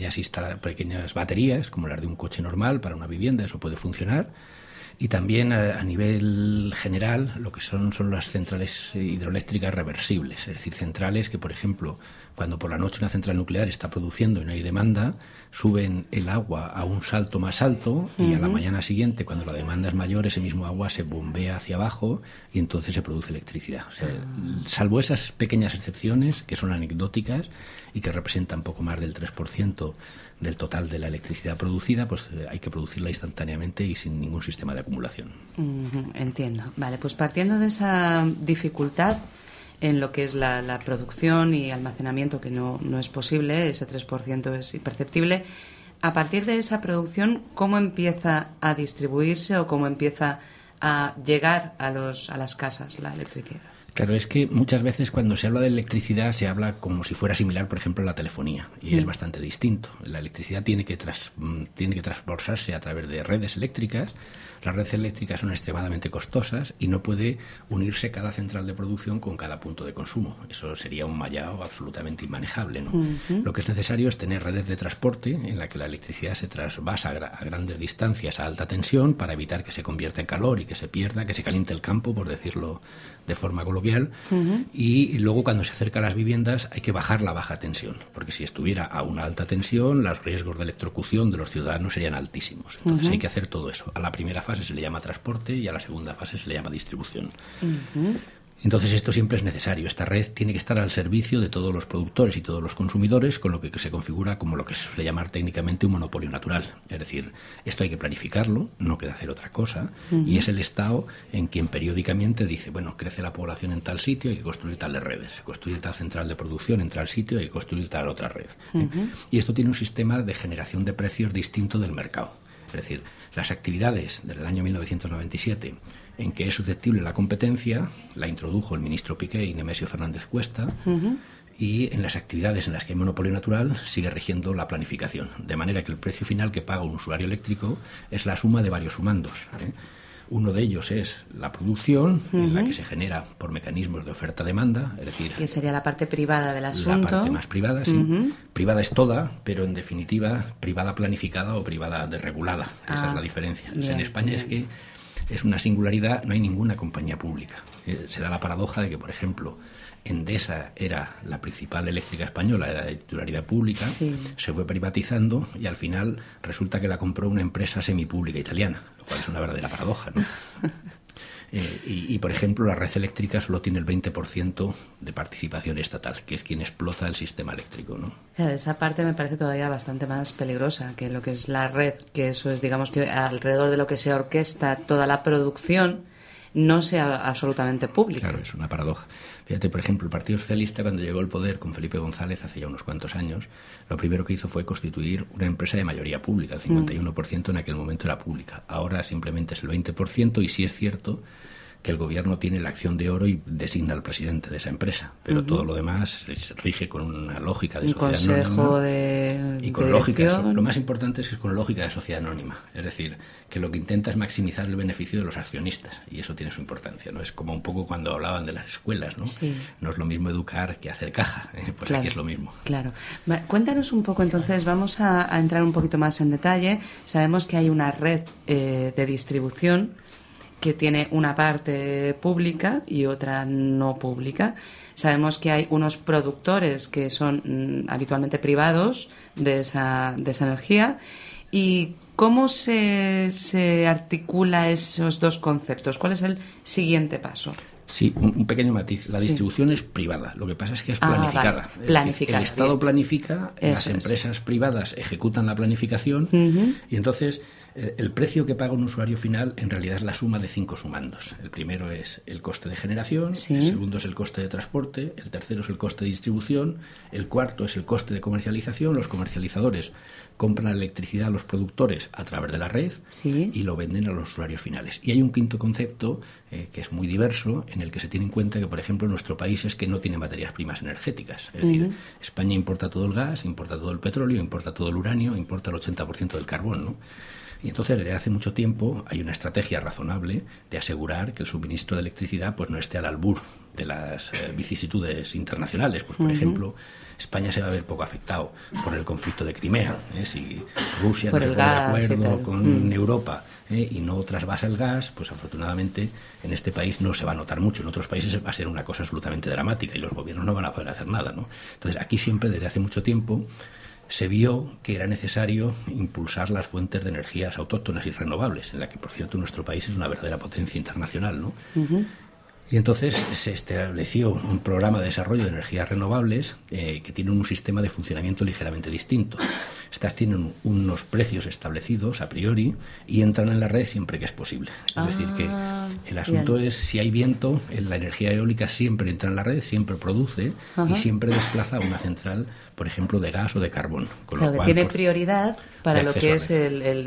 Pequeñas baterías, como las de un coche normal para una vivienda, eso puede funcionar. Y también a nivel general lo que son las centrales hidroeléctricas reversibles, es decir, centrales que, por ejemplo, cuando por la noche una central nuclear está produciendo y no hay demanda, suben el agua a un salto más alto y a la mañana siguiente, cuando la demanda es mayor, ese mismo agua se bombea hacia abajo y entonces se produce electricidad. O sea, salvo esas pequeñas excepciones que son anecdóticas y que representan poco más del 3% del total de la electricidad producida, pues hay que producirla instantáneamente y sin ningún sistema de acumulación. Entiendo. Vale, pues partiendo de esa dificultad en lo que es la producción y almacenamiento, que no es posible, ese 3% es imperceptible, a partir de esa producción, ¿cómo empieza a distribuirse o cómo empieza a llegar a las casas la electricidad? Claro, es que muchas veces cuando se habla de electricidad se habla como si fuera similar, por ejemplo, a la telefonía, y es bastante distinto. La electricidad tiene que transportarse a través de redes eléctricas. Las redes eléctricas son extremadamente costosas y no puede unirse cada central de producción con cada punto de consumo. Eso sería un mallao absolutamente inmanejable, ¿no? Lo que es necesario es tener redes de transporte en la que la electricidad se trasvasa a grandes distancias a alta tensión para evitar que se convierta en calor y que se pierda, que se caliente el campo, por decirlo de forma coloquial. Y luego, cuando se acerca a las viviendas, hay que bajar la baja tensión, porque si estuviera a una alta tensión, los riesgos de electrocución de los ciudadanos serían altísimos. Entonces hay que hacer todo eso. A la primera fase se le llama transporte y a la segunda fase se le llama distribución. Entonces esto siempre es necesario. Esta red tiene que estar al servicio de todos los productores y todos los consumidores, con lo que se configura como lo que se suele llamar técnicamente un monopolio natural. Es decir, esto hay que planificarlo, no queda hacer otra cosa, y es el Estado en quien periódicamente dice, bueno, crece la población en tal sitio, hay que construir tales redes, se construye tal central de producción en tal sitio, hay que construir tal otra red. Y esto tiene un sistema de generación de precios distinto del mercado. Es decir, las actividades desde el año 1997 en que es susceptible la competencia, la introdujo el ministro Piqué y Nemesio Fernández Cuesta, y en las actividades en las que hay monopolio natural sigue rigiendo la planificación, de manera que el precio final que paga un usuario eléctrico es la suma de varios sumandos. Uno de ellos es la producción, en la que se genera por mecanismos de oferta-demanda, es decir... Que sería la parte privada del asunto. La parte más privada, sí. Privada es toda, pero en definitiva privada planificada o privada desregulada. Esa es la diferencia. Bien, en España es que es una singularidad, no hay ninguna compañía pública. Se da la paradoja de que, por ejemplo, Endesa era la principal eléctrica española, era de titularidad pública, se fue privatizando y al final resulta que la compró una empresa semipública italiana, lo cual es una verdadera paradoja, ¿no? Y, por ejemplo, la red eléctrica solo tiene el 20% de participación estatal, que es quien explota el sistema eléctrico, ¿no? Claro, esa parte me parece todavía bastante más peligrosa que lo que es la red, que eso es, digamos, que alrededor de lo que se orquesta toda la producción no sea absolutamente pública. Claro, es una paradoja. Fíjate, por ejemplo, el Partido Socialista, cuando llegó al poder con Felipe González hace ya unos cuantos años, lo primero que hizo fue constituir una empresa de mayoría pública. El 51% en aquel momento era pública. Ahora simplemente es el 20%, y sí es cierto que el gobierno tiene la acción de oro y designa al presidente de esa empresa, pero todo lo demás rige con una lógica de sociedad anónima y con lógica. Lo más importante es que es con lógica de sociedad anónima, es decir, que lo que intenta es maximizar el beneficio de los accionistas, y eso tiene su importancia, ¿no? Es como un poco cuando hablaban de las escuelas, ¿no? Sí. No es lo mismo educar que hacer caja, pues claro, aquí es lo mismo. Claro. Cuéntanos un poco entonces, vamos a entrar un poquito más en detalle. Sabemos que hay una red de distribución que tiene una parte pública y otra no pública. Sabemos que hay unos productores que son habitualmente privados de esa energía. ¿Y cómo se articula esos dos conceptos? ¿Cuál es el siguiente paso? Sí, un pequeño matiz. La distribución es privada, lo que pasa es que es planificada. Vale. Planificada. El Estado planifica, las empresas privadas ejecutan la planificación, y entonces el precio que paga un usuario final en realidad es la suma de 5 sumandos. El primero es el coste de generación, el segundo es el coste de transporte, el tercero es el coste de distribución, el cuarto es el coste de comercialización. Los comercializadores compran la electricidad a los productores a través de la red y lo venden a los usuarios finales. Y hay un quinto concepto que es muy diverso, en el que se tiene en cuenta que, por ejemplo, nuestro país es que no tiene materias primas energéticas. Es decir, España importa todo el gas, importa todo el petróleo, importa todo el uranio, importa el 80% del carbón, ¿no? Y entonces, desde hace mucho tiempo, hay una estrategia razonable de asegurar que el suministro de electricidad pues no esté al albur de las vicisitudes internacionales. Pues, por ejemplo, España se va a ver poco afectado por el conflicto de Crimea. Si Rusia no se pone de acuerdo con Europa y no trasvasa el gas, pues afortunadamente en este país no se va a notar mucho. En otros países va a ser una cosa absolutamente dramática y los gobiernos no van a poder hacer nada, ¿no? Entonces, aquí siempre, desde hace mucho tiempo, se vio que era necesario impulsar las fuentes de energías autóctonas y renovables, en la que, por cierto, nuestro país es una verdadera potencia internacional, ¿no? Y entonces se estableció un programa de desarrollo de energías renovables que tiene un sistema de funcionamiento ligeramente distinto. Estas tienen unos precios establecidos a priori y entran en la red siempre que es posible. Es decir, que el asunto es, si hay viento, la energía eólica siempre entra en la red, siempre produce y siempre desplaza a una central, por ejemplo, de gas o de carbón. Con lo cual, tiene prioridad para lo que es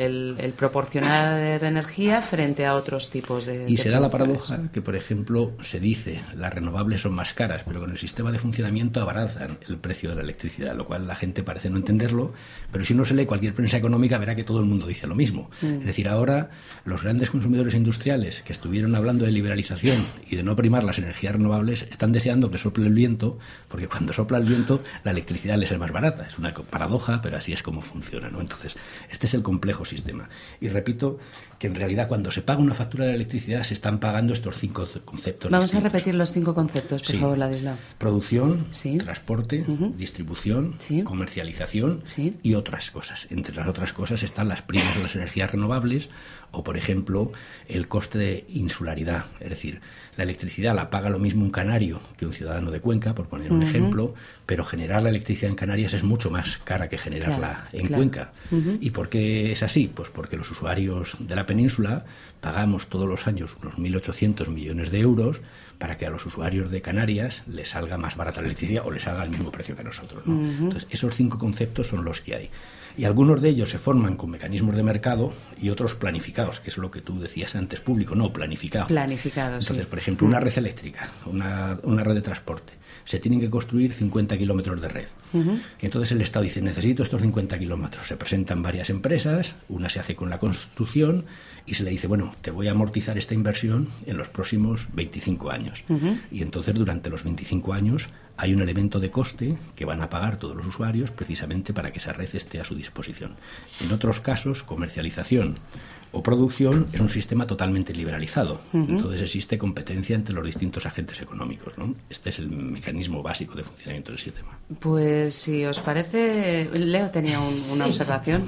el proporcionar energía frente a otros tipos de... Y se da la paradoja que, por ejemplo, se dice las renovables son más caras, pero con el sistema de funcionamiento abarazan el precio de la electricidad, lo cual la gente parece no entenderlo, pero si uno se lee cualquier prensa económica verá que todo el mundo dice lo mismo. Es decir, ahora los grandes consumidores industriales que estuvieron hablando de liberalización y de no primar las energías renovables están deseando que sople el viento, porque cuando sopla el viento la electricidad les es más barata. Es una paradoja, pero así es como funciona, ¿no? Entonces, este es el complejo sistema. Y repito que en realidad cuando se paga una factura de electricidad se están pagando estos 5 conceptos. Vamos a repetir los 5 conceptos, por favor, Ladislao. Producción, transporte, distribución, comercialización y otras cosas. Entre las otras cosas están las primas de las energías renovables o, por ejemplo, el coste de insularidad. Es decir, la electricidad la paga lo mismo un canario que un ciudadano de Cuenca, por poner un ejemplo, pero generar la electricidad en Canarias es mucho más cara que generarla en Cuenca. ¿Y por qué es así? Pues porque los usuarios de la península pagamos todos los años unos 1.800 millones de euros para que a los usuarios de Canarias les salga más barata la electricidad o les salga al mismo precio que a nosotros, ¿no? Entonces, esos 5 conceptos son los que hay. Y algunos de ellos se forman con mecanismos de mercado y otros planificados, que es lo que tú decías antes, público, no, planificado. Planificados. Entonces, por ejemplo, una red eléctrica, una red de transporte, se tienen que construir 50 kilómetros de red. Y entonces el Estado dice, necesito estos 50 kilómetros. Se presentan varias empresas, una se hace con la construcción y se le dice, bueno, te voy a amortizar esta inversión en los próximos 25 años. Y entonces durante los 25 años hay un elemento de coste que van a pagar todos los usuarios precisamente para que esa red esté a su disposición. En otros casos, comercialización o producción es un sistema totalmente liberalizado. Entonces existe competencia entre los distintos agentes económicos, ¿no? Este es el mecanismo básico de funcionamiento del sistema. Pues si os parece, Leo tenía una observación.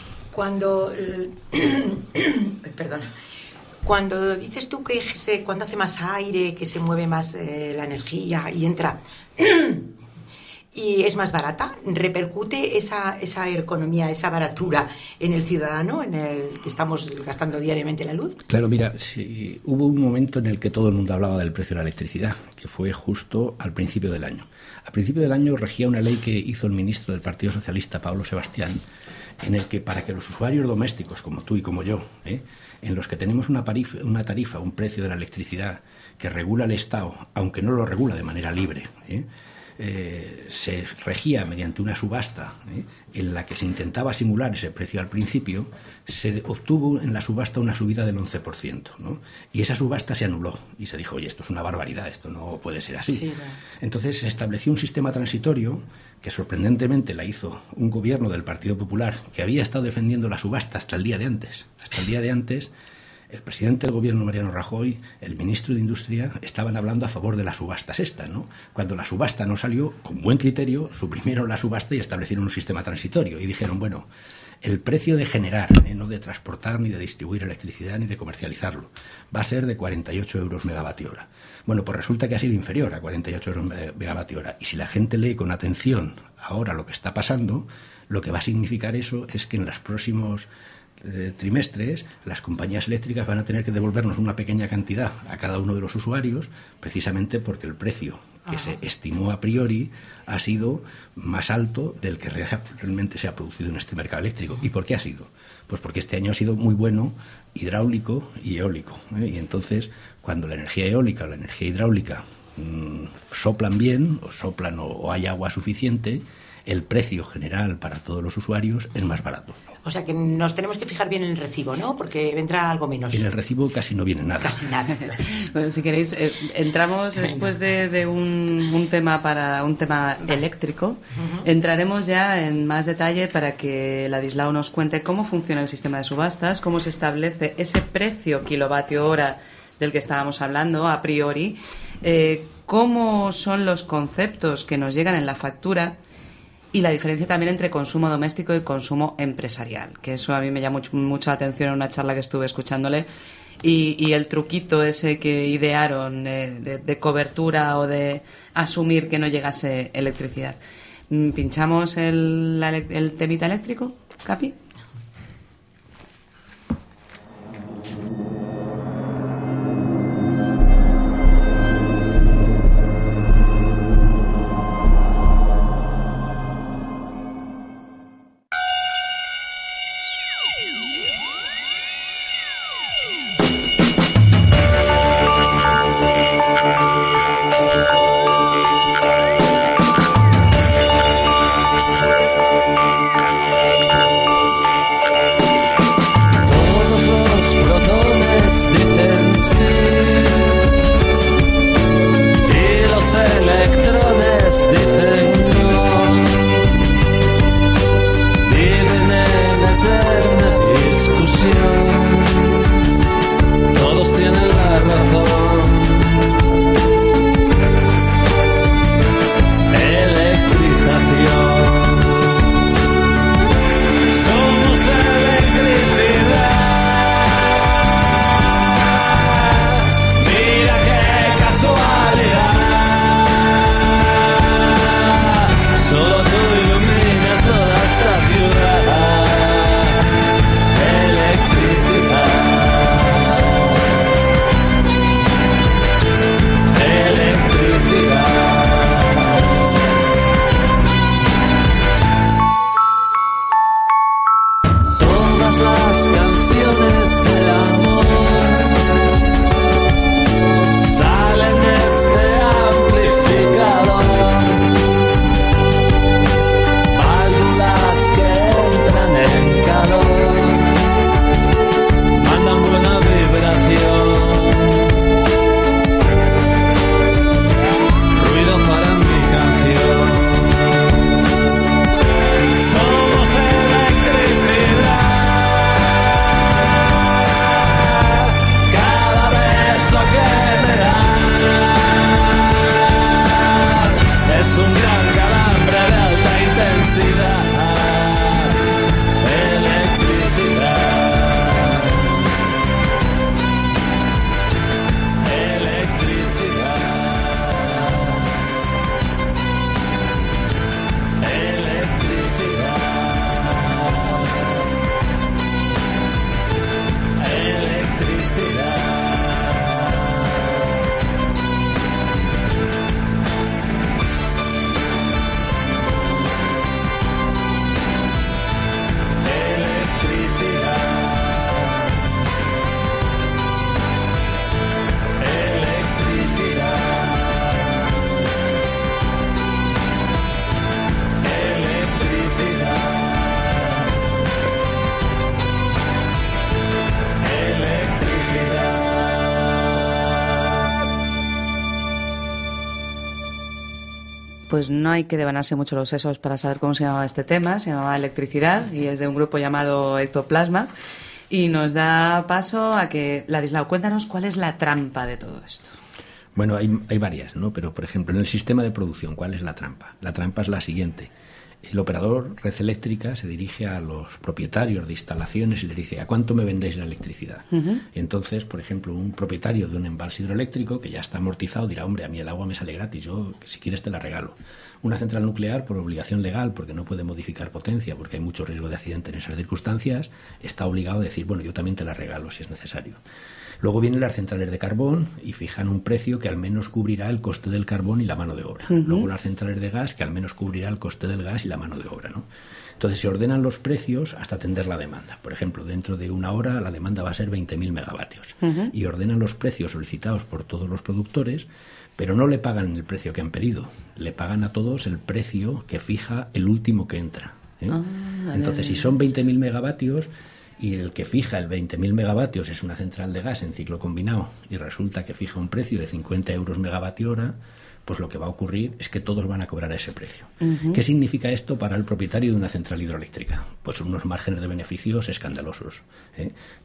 Cuando cuando dices tú que cuando hace más aire, que se mueve más la energía y entra y es más barata, ¿repercute esa economía, esa baratura en el ciudadano, en el que estamos gastando diariamente la luz? Claro, mira, sí, hubo un momento en el que todo el mundo hablaba del precio de la electricidad, que fue justo al principio del año. Al principio del año regía una ley que hizo el ministro del Partido Socialista, Pablo Sebastián, en el que para que los usuarios domésticos, como tú y como yo, en los que tenemos una tarifa, un precio de la electricidad que regula el Estado, aunque no lo regula de manera libre, se regía mediante una subasta en la que se intentaba simular ese precio al principio, se obtuvo en la subasta una subida del 11%, ¿no? Y esa subasta se anuló y se dijo, oye, esto es una barbaridad, esto no puede ser así. Sí, ¿no? Entonces se estableció un sistema transitorio que sorprendentemente la hizo un gobierno del Partido Popular que había estado defendiendo la subasta hasta el día de antes. Hasta el día de antes, el presidente del gobierno, Mariano Rajoy, el ministro de Industria, estaban hablando a favor de las subastas ¿no? Cuando la subasta no salió, con buen criterio, suprimieron la subasta y establecieron un sistema transitorio. Y dijeron, bueno, el precio de generar, no de transportar, ni de distribuir electricidad, ni de comercializarlo, va a ser de 48 euros megavatio hora. Bueno, pues resulta que ha sido inferior a 48 euros megavatio hora. Y si la gente lee con atención ahora lo que está pasando, lo que va a significar eso es que en los próximos trimestres las compañías eléctricas van a tener que devolvernos una pequeña cantidad a cada uno de los usuarios, precisamente porque el precio que se estimó a priori ha sido más alto del que realmente se ha producido en este mercado eléctrico. ¿Y por qué ha sido? Pues porque este año ha sido muy bueno hidráulico y eólico, y entonces cuando la energía eólica o la energía hidráulica soplan bien o hay agua suficiente, el precio general para todos los usuarios es más barato. O sea que nos tenemos que fijar bien en el recibo, ¿no? Porque vendrá algo menos. En el recibo casi no viene nada. Casi nada. Bueno, si queréis, entramos después de un tema eléctrico. Entraremos ya en más detalle para que Ladislao nos cuente cómo funciona el sistema de subastas, cómo se establece ese precio kilovatio hora del que estábamos hablando a priori, cómo son los conceptos que nos llegan en la factura y la diferencia también entre consumo doméstico y consumo empresarial, que eso a mí me llamó mucha atención en una charla que estuve escuchándole, y el truquito ese que idearon de cobertura o de asumir que no llegase electricidad. ¿Pinchamos el temita eléctrico, Capi? Pues no hay que devanarse mucho los sesos para saber cómo se llamaba este tema. Se llamaba Electricidad y es de un grupo llamado Ectoplasma. Y nos da paso a que, Ladislao, cuéntanos cuál es la trampa de todo esto. Bueno, hay varias, ¿no? Pero, por ejemplo, en el sistema de producción, ¿cuál es la trampa? La trampa es la siguiente. El operador Red Eléctrica se dirige a los propietarios de instalaciones y le dice: ¿a cuánto me vendéis la electricidad? Entonces, por ejemplo, un propietario de un embalse hidroeléctrico que ya está amortizado dirá: hombre, a mí el agua me sale gratis, yo si quieres te la regalo. Una central nuclear, por obligación legal, porque no puede modificar potencia, porque hay mucho riesgo de accidente en esas circunstancias, está obligado a decir: bueno, yo también te la regalo si es necesario. Luego vienen las centrales de carbón y fijan un precio que al menos cubrirá el coste del carbón y la mano de obra. Luego las centrales de gas, que al menos cubrirá el coste del gas y la mano de obra, ¿no? Entonces se ordenan los precios hasta atender la demanda. Por ejemplo, dentro de una hora la demanda va a ser 20.000 megavatios. Y ordenan los precios solicitados por todos los productores, pero no le pagan el precio que han pedido. Le pagan a todos el precio que fija el último que entra, ¿eh? Entonces, si son 20.000 megavatios... y el que fija el 20.000 megavatios es una central de gas en ciclo combinado y resulta que fija un precio de 50 euros megavatio hora, pues lo que va a ocurrir es que todos van a cobrar a ese precio. ¿Qué significa esto para el propietario de una central hidroeléctrica? Pues unos márgenes de beneficios escandalosos, ¿eh?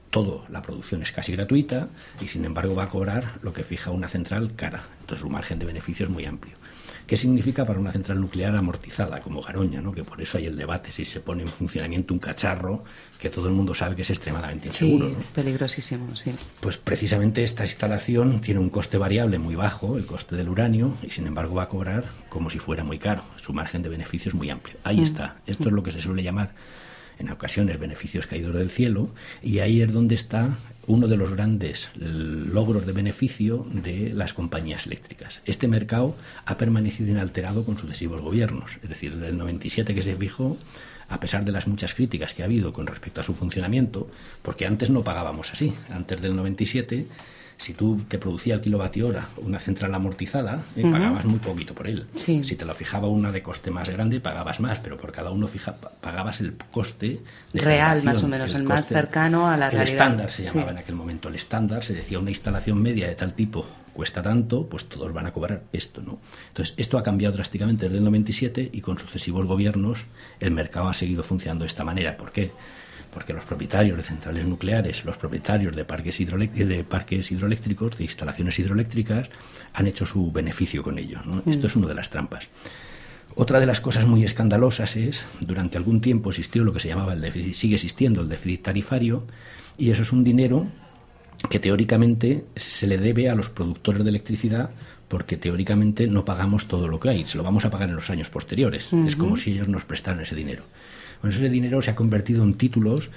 La producción es casi gratuita y sin embargo va a cobrar lo que fija una central cara. Entonces un margen de beneficio es muy amplio. ¿Qué significa para una central nuclear amortizada como Garoña, ¿no? Que por eso hay el debate si se pone en funcionamiento un cacharro que todo el mundo sabe sabe que es extremadamente inseguro. Sí, ¿no? Peligrosísimo, sí. Pues precisamente esta instalación tiene un coste variable muy bajo, el coste del uranio, y sin embargo va a cobrar como si fuera muy caro. Su margen de beneficio es muy amplio. Ahí está. Esto es lo que se suele llamar en ocasiones beneficios caídos del cielo, y ahí es donde está uno de los grandes logros de beneficio de las compañías eléctricas. Este mercado ha permanecido inalterado con sucesivos gobiernos, es decir, desde el 97 que se fijó, a pesar de las muchas críticas que ha habido con respecto a su funcionamiento, porque antes no pagábamos así. Antes del 97, si tú te producía el kilovatio hora una central amortizada, pagabas muy poquito por él. Sí. Si te lo fijaba una de coste más grande, pagabas más, pero por cada uno pagabas el coste de real, generación, más o menos, el más cercano a la realidad. El estándar se llamaba en aquel momento. El estándar se decía una instalación media de tal tipo cuesta tanto, pues todos van a cobrar esto, ¿no? Entonces, esto ha cambiado drásticamente desde el 97 y con sucesivos gobiernos el mercado ha seguido funcionando de esta manera. ¿Por qué? Porque los propietarios de centrales nucleares, los propietarios de parques hidroeléctricos, de instalaciones hidroeléctricas, han hecho su beneficio con ello, ¿no? Esto es una de las trampas. Otra de las cosas muy escandalosas es, durante algún tiempo existió lo que se llamaba el déficit, sigue existiendo el déficit tarifario, y eso es un dinero que teóricamente se le debe a los productores de electricidad, porque teóricamente no pagamos todo lo que hay, se lo vamos a pagar en los años posteriores. Es como si ellos nos prestaran ese dinero. Bueno, ese dinero se ha convertido en títulos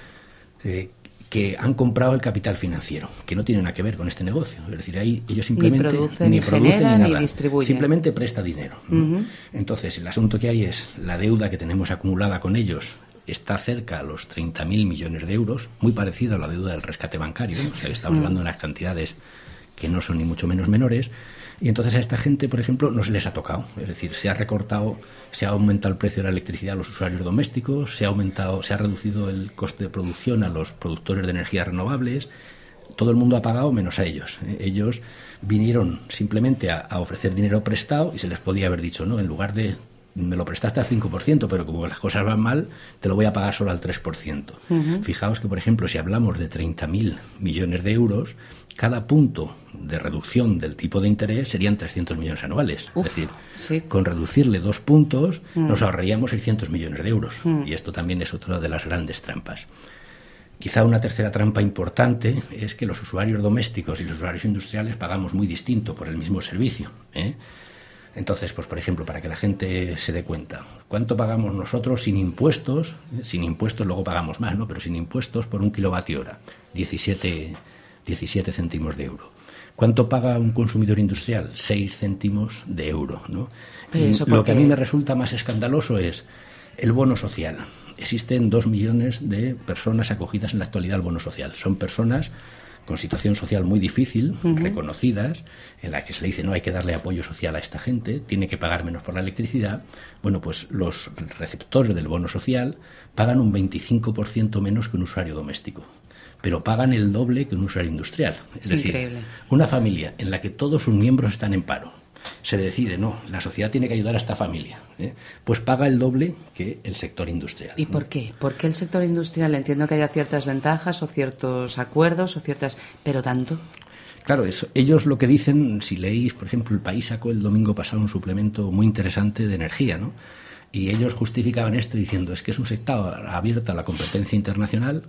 que han comprado el capital financiero, que no tienen nada que ver con este negocio. Es decir, ahí ellos simplemente ni producen ni nada, distribuyen. simplemente presta dinero, ¿no? Entonces, el asunto que hay es la deuda que tenemos acumulada con ellos está cerca a los 30.000 millones de euros, muy parecido a la deuda del rescate bancario, ¿no? O sea, que estamos hablando de unas cantidades que no son ni mucho menos menores. Y entonces a esta gente, por ejemplo, no se les ha tocado. Es decir, se ha recortado, se ha aumentado el precio de la electricidad a los usuarios domésticos, se ha reducido el coste de producción a los productores de energías renovables. Todo el mundo ha pagado menos a ellos. Ellos vinieron simplemente a ofrecer dinero prestado y se les podía haber dicho, no, en lugar de me lo prestaste al 5%, pero como las cosas van mal, te lo voy a pagar solo al 3%. Fijaos que, por ejemplo, si hablamos de 30.000 millones de euros, cada punto de reducción del tipo de interés serían 300 millones anuales. Es decir, con reducirle 2 puntos nos ahorraríamos 600 millones de euros. Y esto también es otra de las grandes trampas. Quizá una tercera trampa importante es que los usuarios domésticos y los usuarios industriales pagamos muy distinto por el mismo servicio, ¿eh? Entonces, pues por ejemplo, para que la gente se dé cuenta, ¿cuánto pagamos nosotros sin impuestos? Sin impuestos luego pagamos más, ¿no? Pero sin impuestos por un kilovatio hora, 17 céntimos de euro. ¿Cuánto paga un consumidor industrial? 6 céntimos de euro, ¿no? Y lo que a mí me resulta más escandaloso es el bono social. Existen 2 millones de personas acogidas en la actualidad al bono social. Son personas con situación social muy difícil, reconocidas, en la que se le dice no hay que darle apoyo social a esta gente, tiene que pagar menos por la electricidad. Bueno, pues los receptores del bono social pagan un 25% menos que un usuario doméstico, pero pagan el doble que un usuario industrial. Es decir, increíble. Una familia en la que todos sus miembros están en paro, se decide, no, la sociedad tiene que ayudar a esta familia, pues paga el doble que el sector industrial. ¿Y por qué? ¿Por qué el sector industrial? Entiendo que haya ciertas ventajas o ciertos acuerdos o ciertas... pero tanto. Claro, ellos lo que dicen, si leéis, por ejemplo, El País sacó el domingo pasado un suplemento muy interesante de energía, ¿no? Y ellos justificaban esto diciendo, es que es un sector abierto a la competencia internacional,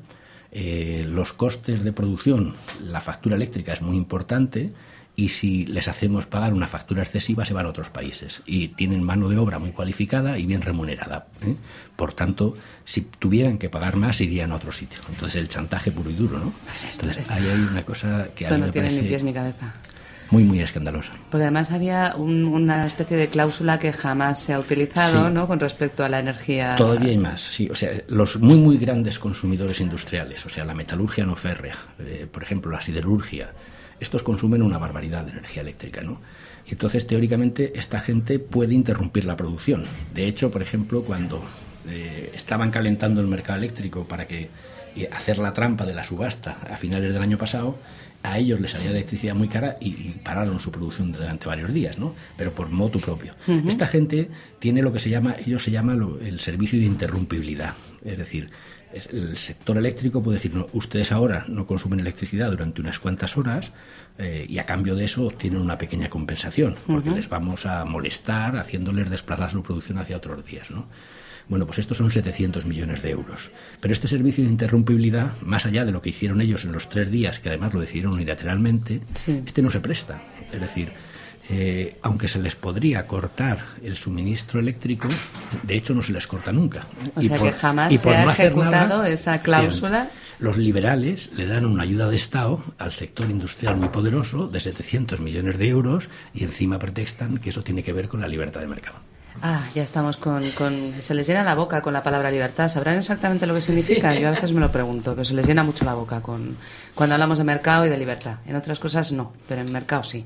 los costes de producción, la factura eléctrica es muy importante, y si les hacemos pagar una factura excesiva se van a otros países y tienen mano de obra muy cualificada y bien remunerada, ¿eh? Por tanto, si tuvieran que pagar más irían a otro sitio. Entonces el chantaje puro y duro, ¿no? Entonces, ahí hay una cosa que a mí me parece ni pies ni cabeza. Muy, muy escandalosa. Porque además había una especie de cláusula que jamás se ha utilizado, sí, ¿no? Con respecto a la energía. Todavía hay más, sí. O sea, los muy, muy grandes consumidores industriales, o sea, la metalurgia no férrea, por ejemplo, la siderurgia, estos consumen una barbaridad de energía eléctrica, ¿no? Y entonces, teóricamente, esta gente puede interrumpir la producción. De hecho, por ejemplo, cuando estaban calentando el mercado eléctrico para hacer la trampa de la subasta a finales del año pasado, a ellos les salía la electricidad muy cara y pararon su producción durante varios días, ¿no? Pero por motu propio. Esta gente tiene lo que ellos se llama el servicio de interrumpibilidad. Es decir, el sector eléctrico puede decir, no, ustedes ahora no consumen electricidad durante unas cuantas horas y a cambio de eso obtienen una pequeña compensación, porque les vamos a molestar haciéndoles desplazar su producción hacia otros días, ¿no? Bueno, pues estos son 700 millones de euros. Pero este servicio de interrumpibilidad, más allá de lo que hicieron ellos en los 3 días, que además lo decidieron unilateralmente, este no se presta. Es decir, aunque se les podría cortar el suministro eléctrico, de hecho no se les corta nunca. O sea que jamás se ha ejecutado esa cláusula. Bien, los liberales le dan una ayuda de Estado al sector industrial muy poderoso de 700 millones de euros y encima pretextan que eso tiene que ver con la libertad de mercado. Ah, ya estamos con... Se les llena la boca con la palabra libertad. ¿Sabrán exactamente lo que significa? Yo a veces me lo pregunto, pero se les llena mucho la boca cuando hablamos de mercado y de libertad. En otras cosas no, pero en mercado sí.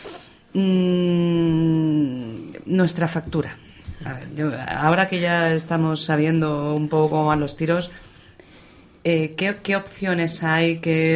Nuestra factura. A ver, ahora que ya estamos sabiendo un poco cómo van los tiros, ¿qué opciones hay que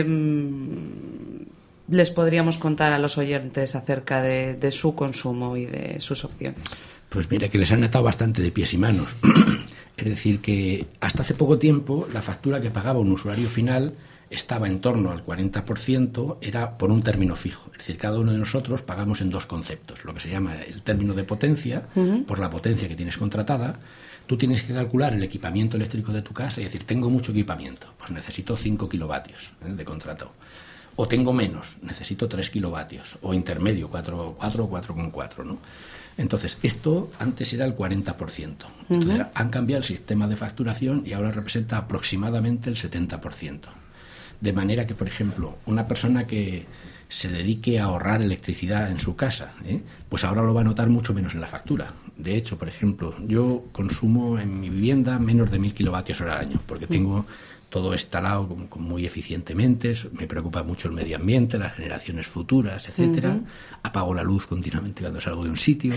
les podríamos contar a los oyentes acerca de su consumo y de sus opciones? Pues mira, que les han atado bastante de pies y manos. Es decir, que hasta hace poco tiempo la factura que pagaba un usuario final estaba en torno al 40%, era por un término fijo. Es decir, cada uno de nosotros pagamos en 2 conceptos. Lo que se llama el término de potencia, por la potencia que tienes contratada. Tú tienes que calcular el equipamiento eléctrico de tu casa y decir, tengo mucho equipamiento, pues necesito 5 kilovatios de contrato. O tengo menos, necesito 3 kilovatios. O intermedio, 4 o 4,4, ¿no? Entonces, esto antes era el 40%. Entonces, han cambiado el sistema de facturación y ahora representa aproximadamente el 70%. De manera que, por ejemplo, una persona que se dedique a ahorrar electricidad en su casa, pues ahora lo va a notar mucho menos en la factura. De hecho, por ejemplo, yo consumo en mi vivienda menos de 1.000 kilovatios hora al año, porque tengo todo instalado muy eficientemente, me preocupa mucho el medio ambiente, las generaciones futuras, etcétera. Apago la luz continuamente cuando salgo de un sitio.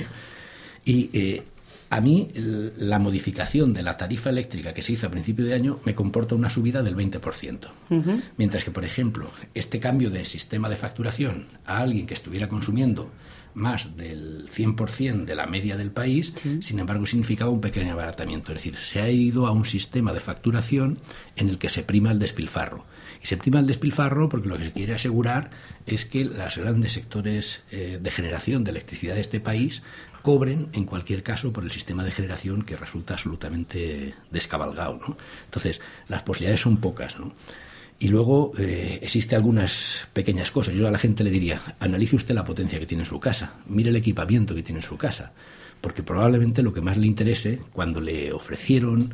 Y a mí la modificación de la tarifa eléctrica que se hizo a principio de año me comporta una subida del 20%. Mientras que, por ejemplo, este cambio de sistema de facturación a alguien que estuviera consumiendo más del 100% de la media del país, sin embargo, significaba un pequeño abaratamiento. Es decir, se ha ido a un sistema de facturación en el que se prima el despilfarro. Y se prima el despilfarro porque lo que se quiere asegurar es que los grandes sectores de generación de electricidad de este país cobren, en cualquier caso, por el sistema de generación que resulta absolutamente descabalgado, ¿no? Entonces, las posibilidades son pocas, ¿no? Y luego existe algunas pequeñas cosas. Yo a la gente le diría, analice usted la potencia que tiene en su casa, mire el equipamiento que tiene en su casa, porque probablemente lo que más le interese, cuando le ofrecieron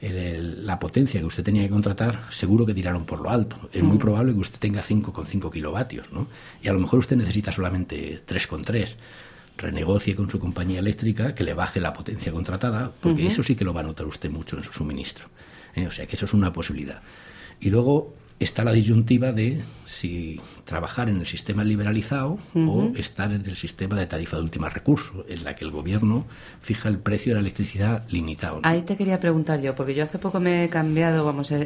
la potencia que usted tenía que contratar, seguro que tiraron por lo alto. Es muy probable que usted tenga 5,5 kilovatios, ¿no? Y a lo mejor usted necesita solamente 3,3. Renegocie con su compañía eléctrica que le baje la potencia contratada, porque eso sí que lo va a notar usted mucho en su suministro. O sea que eso es una posibilidad. Y luego está la disyuntiva de si trabajar en el sistema liberalizado o estar en el sistema de tarifa de último recurso, en la que el gobierno fija el precio de la electricidad limitado, ¿no? Ahí te quería preguntar yo, porque yo hace poco me he cambiado,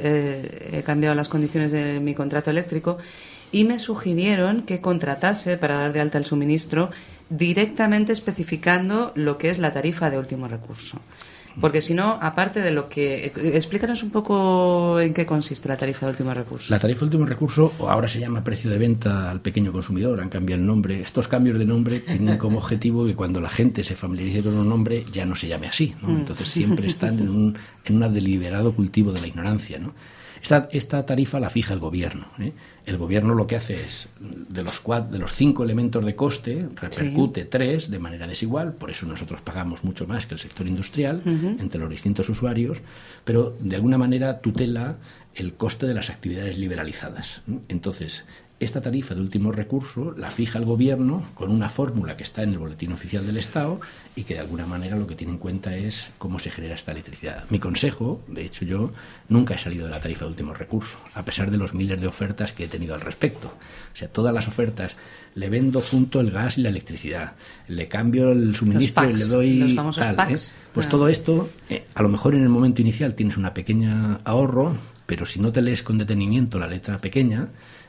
he cambiado las condiciones de mi contrato eléctrico y me sugirieron que contratase para dar de alta el suministro directamente especificando lo que es la tarifa de último recurso. Porque si no, aparte de lo que... Explícanos un poco en qué consiste la tarifa de último recurso. La tarifa de último recurso ahora se llama precio de venta al pequeño consumidor, han cambiado el nombre. Estos cambios de nombre tienen como objetivo que cuando la gente se familiarice con un nombre ya no se llame así, ¿no? Entonces siempre están en un deliberado cultivo de la ignorancia, ¿no? Esta tarifa la fija el gobierno, ¿eh? El gobierno lo que hace es, de los 5 elementos de coste, repercute 3 de manera desigual, por eso nosotros pagamos mucho más que el sector industrial entre los distintos usuarios, pero de alguna manera tutela el coste de las actividades liberalizadas. Entonces, esta tarifa de último recurso la fija el gobierno con una fórmula que está en el Boletín Oficial del Estado y que de alguna manera lo que tiene en cuenta es cómo se genera esta electricidad. Mi consejo, de hecho yo nunca he salido de la tarifa de último recurso, a pesar de los miles de ofertas que he tenido al respecto. O sea, todas las ofertas, le vendo junto el gas y la electricidad, le cambio el suministro y le doy los famosos tal, packs. Pues todo esto, a lo mejor en el momento inicial tienes una pequeña ahorro, pero si no te lees con detenimiento la letra pequeña,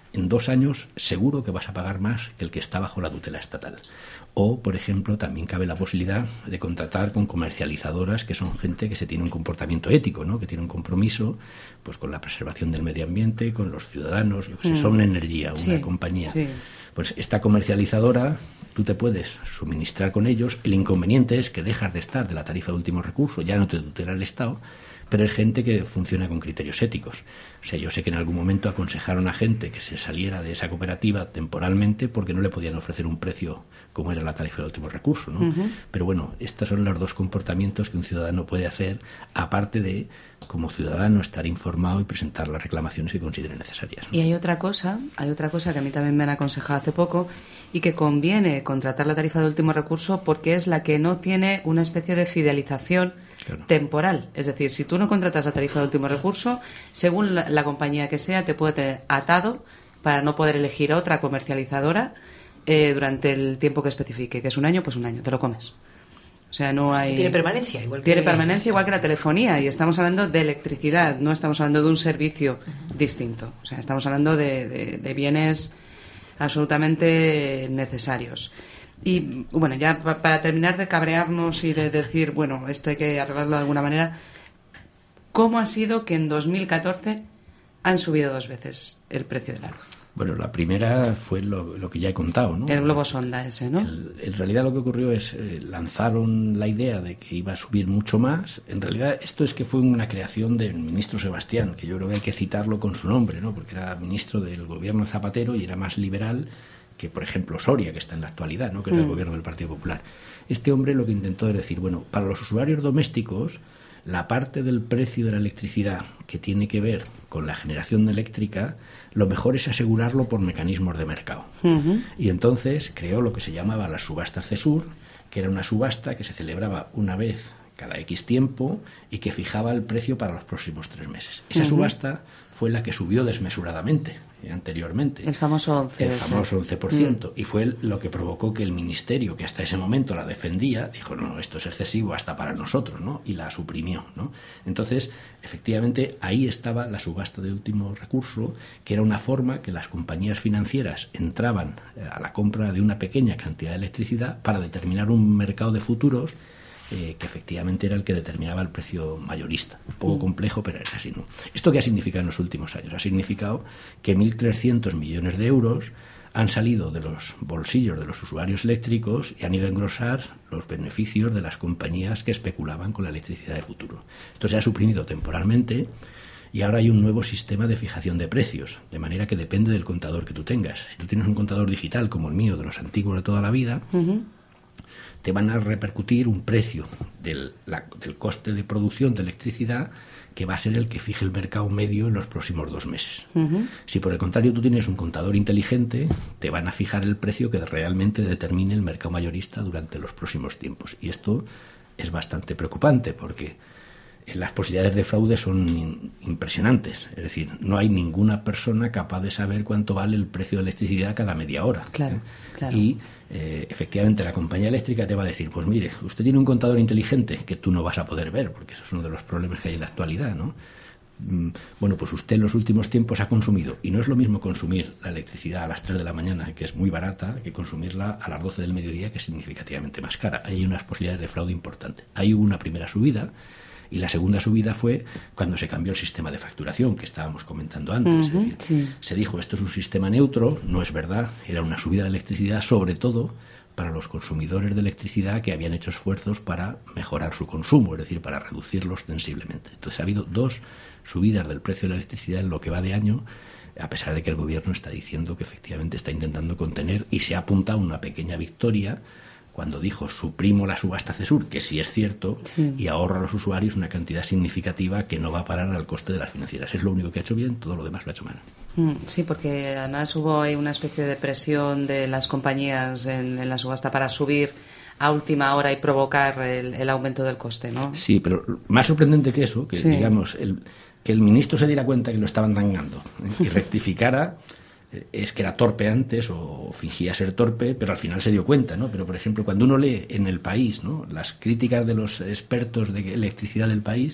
en 2 años seguro que vas a pagar más que el que está bajo la tutela estatal. O, por ejemplo, también cabe la posibilidad de contratar con comercializadoras que son gente que se tiene un comportamiento ético, ¿no? Que tiene un compromiso pues con la preservación del medio ambiente, con los ciudadanos, yo que sé, Son Energía, una compañía. Sí. Pues esta comercializadora, tú te puedes suministrar con ellos. El inconveniente es que dejas de estar de la tarifa de último recurso, ya no te tutela el Estado, pero es gente que funciona con criterios éticos. O sea, yo sé que en algún momento aconsejaron a gente que se saliera de esa cooperativa temporalmente porque no le podían ofrecer un precio como era la tarifa de último recurso, ¿no? Pero bueno, estos son los 2 comportamientos que un ciudadano puede hacer, aparte de, como ciudadano, estar informado y presentar las reclamaciones que considere necesarias, ¿no? Y hay otra cosa que a mí también me han aconsejado hace poco, y que conviene contratar la tarifa de último recurso porque es la que no tiene una especie de fidelización temporal. Es decir, si tú no contratas la tarifa de último recurso, según la compañía que sea, te puede tener atado para no poder elegir otra comercializadora durante el tiempo que especifique, que es 1 año, pues 1 año, te lo comes. O sea, no hay... Tiene permanencia, igual que... Tiene permanencia igual que la telefonía, y estamos hablando de electricidad, no estamos hablando de un servicio distinto. O sea, estamos hablando de bienes absolutamente necesarios. Y bueno, ya para terminar de cabrearnos y de decir, bueno, esto hay que arreglarlo de alguna manera, ¿cómo ha sido que en 2014 han subido 2 veces el precio de la luz? Bueno, la primera fue lo que ya he contado, ¿no? El globo sonda ese, ¿no? En realidad lo que ocurrió es, lanzaron la idea de que iba a subir mucho más. En realidad esto es que fue una creación del ministro Sebastián, que yo creo que hay que citarlo con su nombre, ¿no? Porque era ministro del gobierno de Zapatero y era más liberal que, por ejemplo, Soria, que está en la actualidad, ¿no? Que es del gobierno del Partido Popular. Este hombre lo que intentó es decir, bueno, para los usuarios domésticos, la parte del precio de la electricidad que tiene que ver con la generación eléctrica, lo mejor es asegurarlo por mecanismos de mercado. Y entonces creó lo que se llamaba las subastas CESUR, que era una subasta que se celebraba una vez cada X tiempo y que fijaba el precio para los próximos 3 meses. Esa subasta fue la que subió desmesuradamente anteriormente. El famoso 11%. El famoso 11%. Y fue lo que provocó que el ministerio, que hasta ese momento la defendía, dijo, no, esto es excesivo hasta para nosotros, ¿no? Y la suprimió, ¿no? Entonces, efectivamente, ahí estaba la subasta de último recurso, que era una forma que las compañías financieras entraban a la compra de una pequeña cantidad de electricidad para determinar un mercado de futuros que efectivamente era el que determinaba el precio mayorista. Un poco complejo, pero era así, ¿no? ¿Esto qué ha significado en los últimos años? Ha significado que 1.300 millones de euros han salido de los bolsillos de los usuarios eléctricos y han ido a engrosar los beneficios de las compañías que especulaban con la electricidad de futuro. Esto se ha suprimido temporalmente y ahora hay un nuevo sistema de fijación de precios, de manera que depende del contador que tú tengas. Si tú tienes un contador digital como el mío, de los antiguos de toda la vida, te van a repercutir un precio del coste de producción de electricidad que va a ser el que fije el mercado medio en los próximos 2 meses. Si por el contrario tú tienes un contador inteligente, te van a fijar el precio que realmente determine el mercado mayorista durante los próximos tiempos. Y esto es bastante preocupante porque las posibilidades de fraude son impresionantes. Es decir, no hay ninguna persona capaz de saber cuánto vale el precio de electricidad cada media hora. Claro. Y efectivamente la compañía eléctrica te va a decir, pues mire, usted tiene un contador inteligente que tú no vas a poder ver, porque eso es uno de los problemas que hay en la actualidad, ¿no? Bueno, pues usted en los últimos tiempos ha consumido, y no es lo mismo consumir la electricidad a las 3 de la mañana, que es muy barata, que consumirla a las 12 del mediodía, que es significativamente más cara. Hay unas posibilidades de fraude importantes. Ahí hubo una primera subida, y la segunda subida fue cuando se cambió el sistema de facturación que estábamos comentando antes. Es decir, se dijo, esto es un sistema neutro, no es verdad, era una subida de electricidad sobre todo para los consumidores de electricidad que habían hecho esfuerzos para mejorar su consumo, es decir, para reducirlo ostensiblemente. Entonces ha habido 2 subidas del precio de la electricidad en lo que va de año, a pesar de que el gobierno está diciendo que efectivamente está intentando contener, y se ha apuntado una pequeña victoria cuando dijo suprimo la subasta CESUR, que sí es cierto, y ahorro a los usuarios una cantidad significativa que no va a parar al coste de las financieras. Es lo único que ha hecho bien, todo lo demás lo ha hecho mal. Sí, porque además hubo ahí una especie de presión de las compañías en la subasta para subir a última hora y provocar el aumento del coste, ¿no? Sí, pero más sorprendente que eso, que digamos, que el ministro se diera cuenta que lo estaban tangando y rectificara. Es que era torpe antes o fingía ser torpe, pero al final se dio cuenta, ¿no? Pero, por ejemplo, cuando uno lee en El País, ¿no?, las críticas de los expertos de electricidad del país,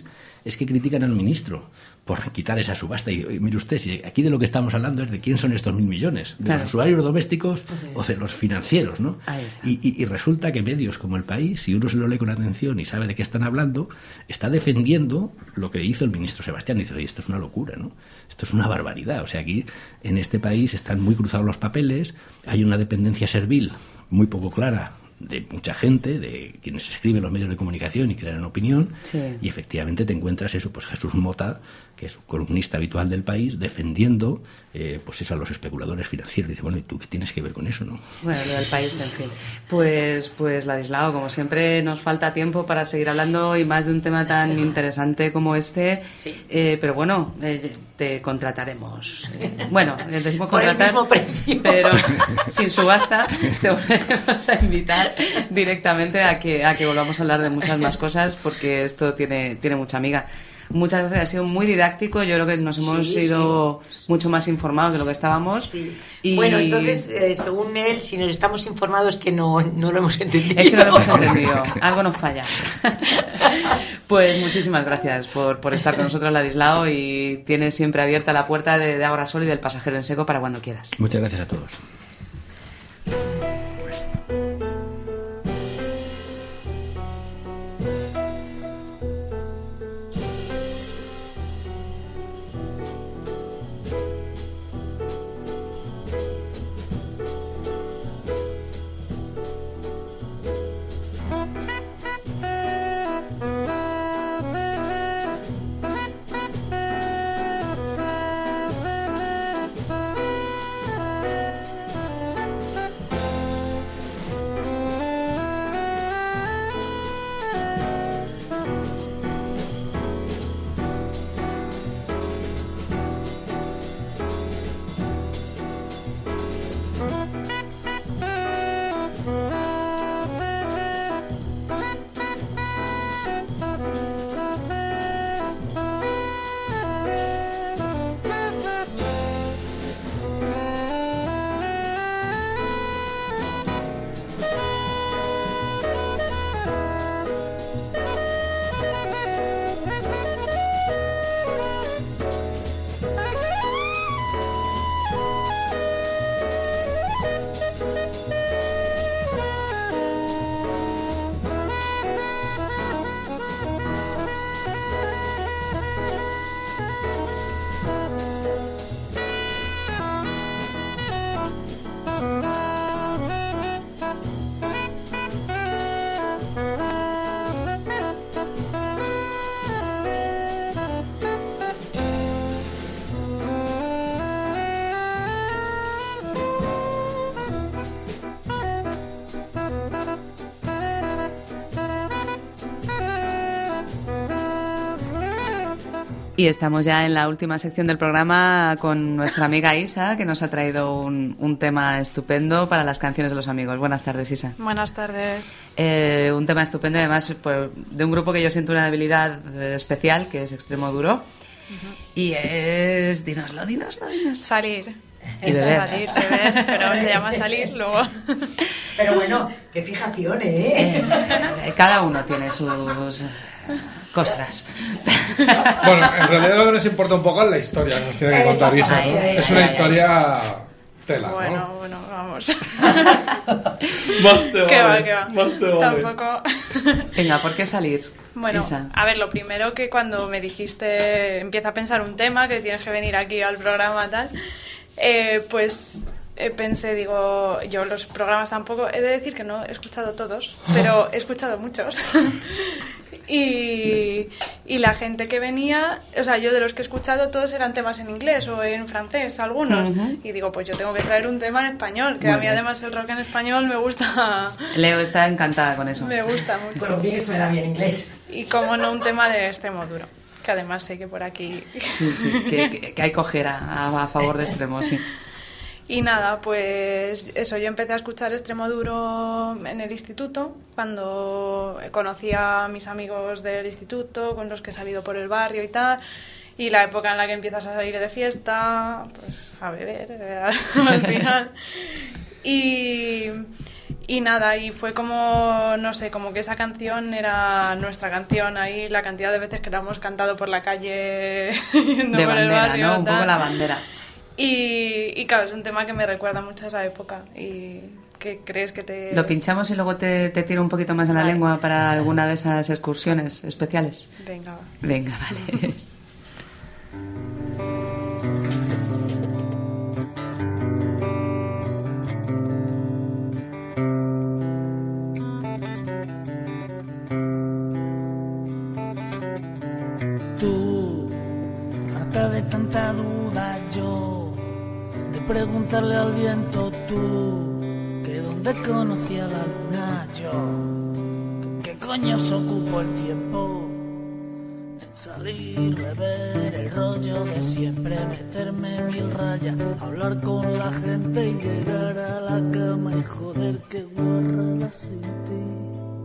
es que critican al ministro por quitar esa subasta. Y mire usted, si aquí de lo que estamos hablando es de quién son estos 1.000 millones, de los usuarios domésticos o de los financieros, ¿no? Y resulta que medios como El País, si uno se lo lee con atención y sabe de qué están hablando, está defendiendo lo que hizo el ministro Sebastián. Y dice, oye, esto es una locura, ¿no? Esto es una barbaridad. O sea, aquí en este país están muy cruzados los papeles, hay una dependencia servil muy poco clara de mucha gente, de quienes escriben los medios de comunicación y crean opinión, y efectivamente te encuentras eso, pues Jesús Mota, que es un columnista habitual del País, defendiendo pues eso a los especuladores financieros. Y dice, bueno, ¿y tú qué tienes que ver con eso, no? Bueno, lo del País, en fin. Pues Ladislao, como siempre nos falta tiempo para seguir hablando y más de un tema tan interesante como este, pero bueno, te contrataremos. Bueno, decimos contratar, por el mismo precio, pero sin subasta te volveremos a invitar directamente a que volvamos a hablar de muchas más cosas, porque esto tiene mucha amiga. Muchas gracias, ha sido muy didáctico. Yo creo que nos hemos ido mucho más informados de lo que estábamos. Y... Bueno, entonces, según él, si nos estamos informados es que no lo hemos entendido. Es que no lo hemos entendido. Algo nos falla. Pues muchísimas gracias por estar con nosotros, Ladislao, y tienes siempre abierta la puerta de Agrasol y del Pasajero en Seco para cuando quieras. Muchas gracias a todos. Y estamos ya en la última sección del programa con nuestra amiga Isa, que nos ha traído un tema estupendo para las canciones de los amigos. Buenas tardes, Isa. Buenas tardes. Un tema estupendo, además, de un grupo que yo siento una debilidad especial, que es Extremo Duro. Y es... Dínoslo. Salir. Y beber. Salir, beber, pero se llama salir luego. Pero bueno, qué fijación, ¿eh? Cada uno tiene sus... costras. Bueno, en realidad lo que nos importa un poco es la historia que nos tiene que contar Isa, ¿no? Es una historia tela, ¿no? Bueno, vamos. Más te vale. ¿Qué va? Más te vale. Tampoco. Venga, ¿por qué salir? Bueno, Isa. A ver, lo primero que cuando me dijiste empieza a pensar un tema, que tienes que venir aquí al programa tal, pues... pensé, digo, yo los programas tampoco, he de decir que no he escuchado todos, pero he escuchado muchos. Y la gente que venía, o sea, yo de los que he escuchado todos eran temas en inglés o en francés, algunos. Y digo, pues yo tengo que traer un tema en español, que a mí además el rock en español me gusta. Leo está encantada con eso. Me gusta mucho. Bueno, bien que suena bien inglés. Y como no, un tema de Extremo Duro, que además sé que por aquí... Sí, que hay cojera a favor de Extremo, sí. Y nada, pues eso, yo empecé a escuchar Extremo Duro en el instituto, cuando conocí a mis amigos del instituto, con los que he salido por el barrio y tal, y la época en la que empiezas a salir de fiesta, pues a beber al final. Y Y nada, y fue como, no sé, como que esa canción era nuestra canción. Ahí la cantidad de veces que la hemos cantado por la calle yendo de por bandera, el barrio, ¿no? Un tal. poco la bandera. Y claro, es un tema que me recuerda mucho a esa época. Y que crees que te... Lo pinchamos y luego te tiro un poquito más en la lengua para alguna de esas excursiones especiales. Venga, va. Venga, vale. Tú, harta de tanta duda, yo de preguntarle al viento, tú, que dónde conocía la luna, yo, que qué coño se ocupó el tiempo en salir, beber el rollo de siempre, meterme 1000 rayas, hablar con la gente y llegar a la cama y joder que guarrada sin ti.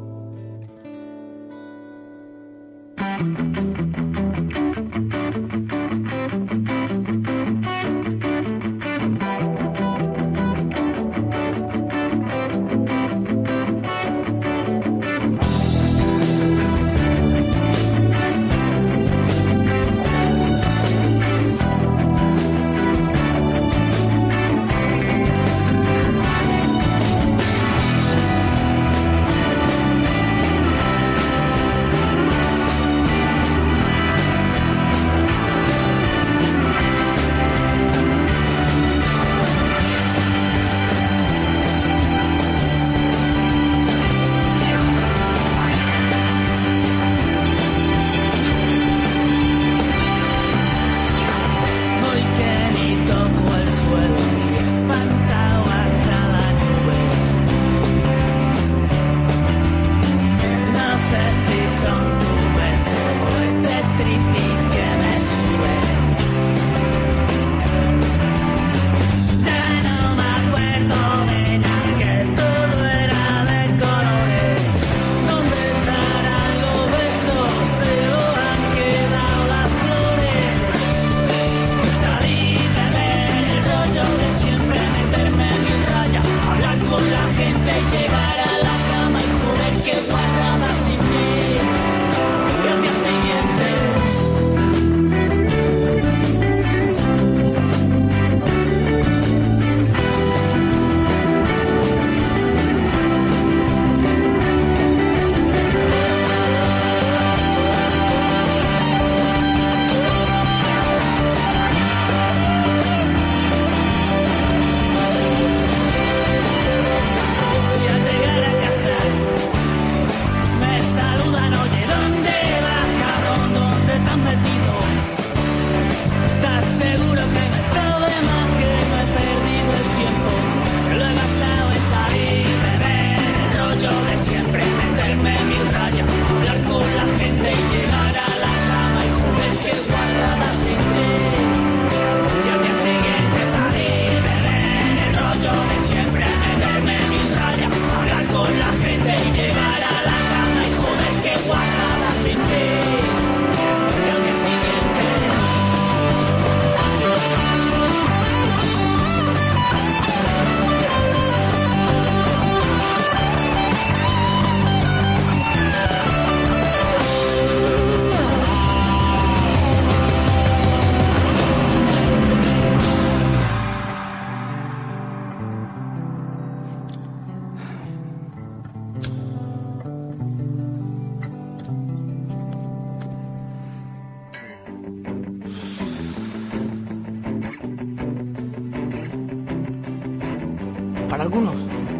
Para algunos,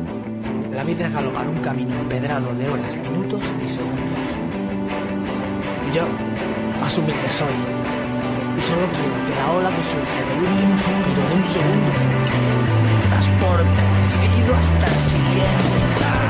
la vida es galopar un camino empedrado de horas, minutos y segundos. Yo, más humilde soy, y solo quiero que la ola que surge del último suspiro de un segundo me transporte vencido hasta el siguiente.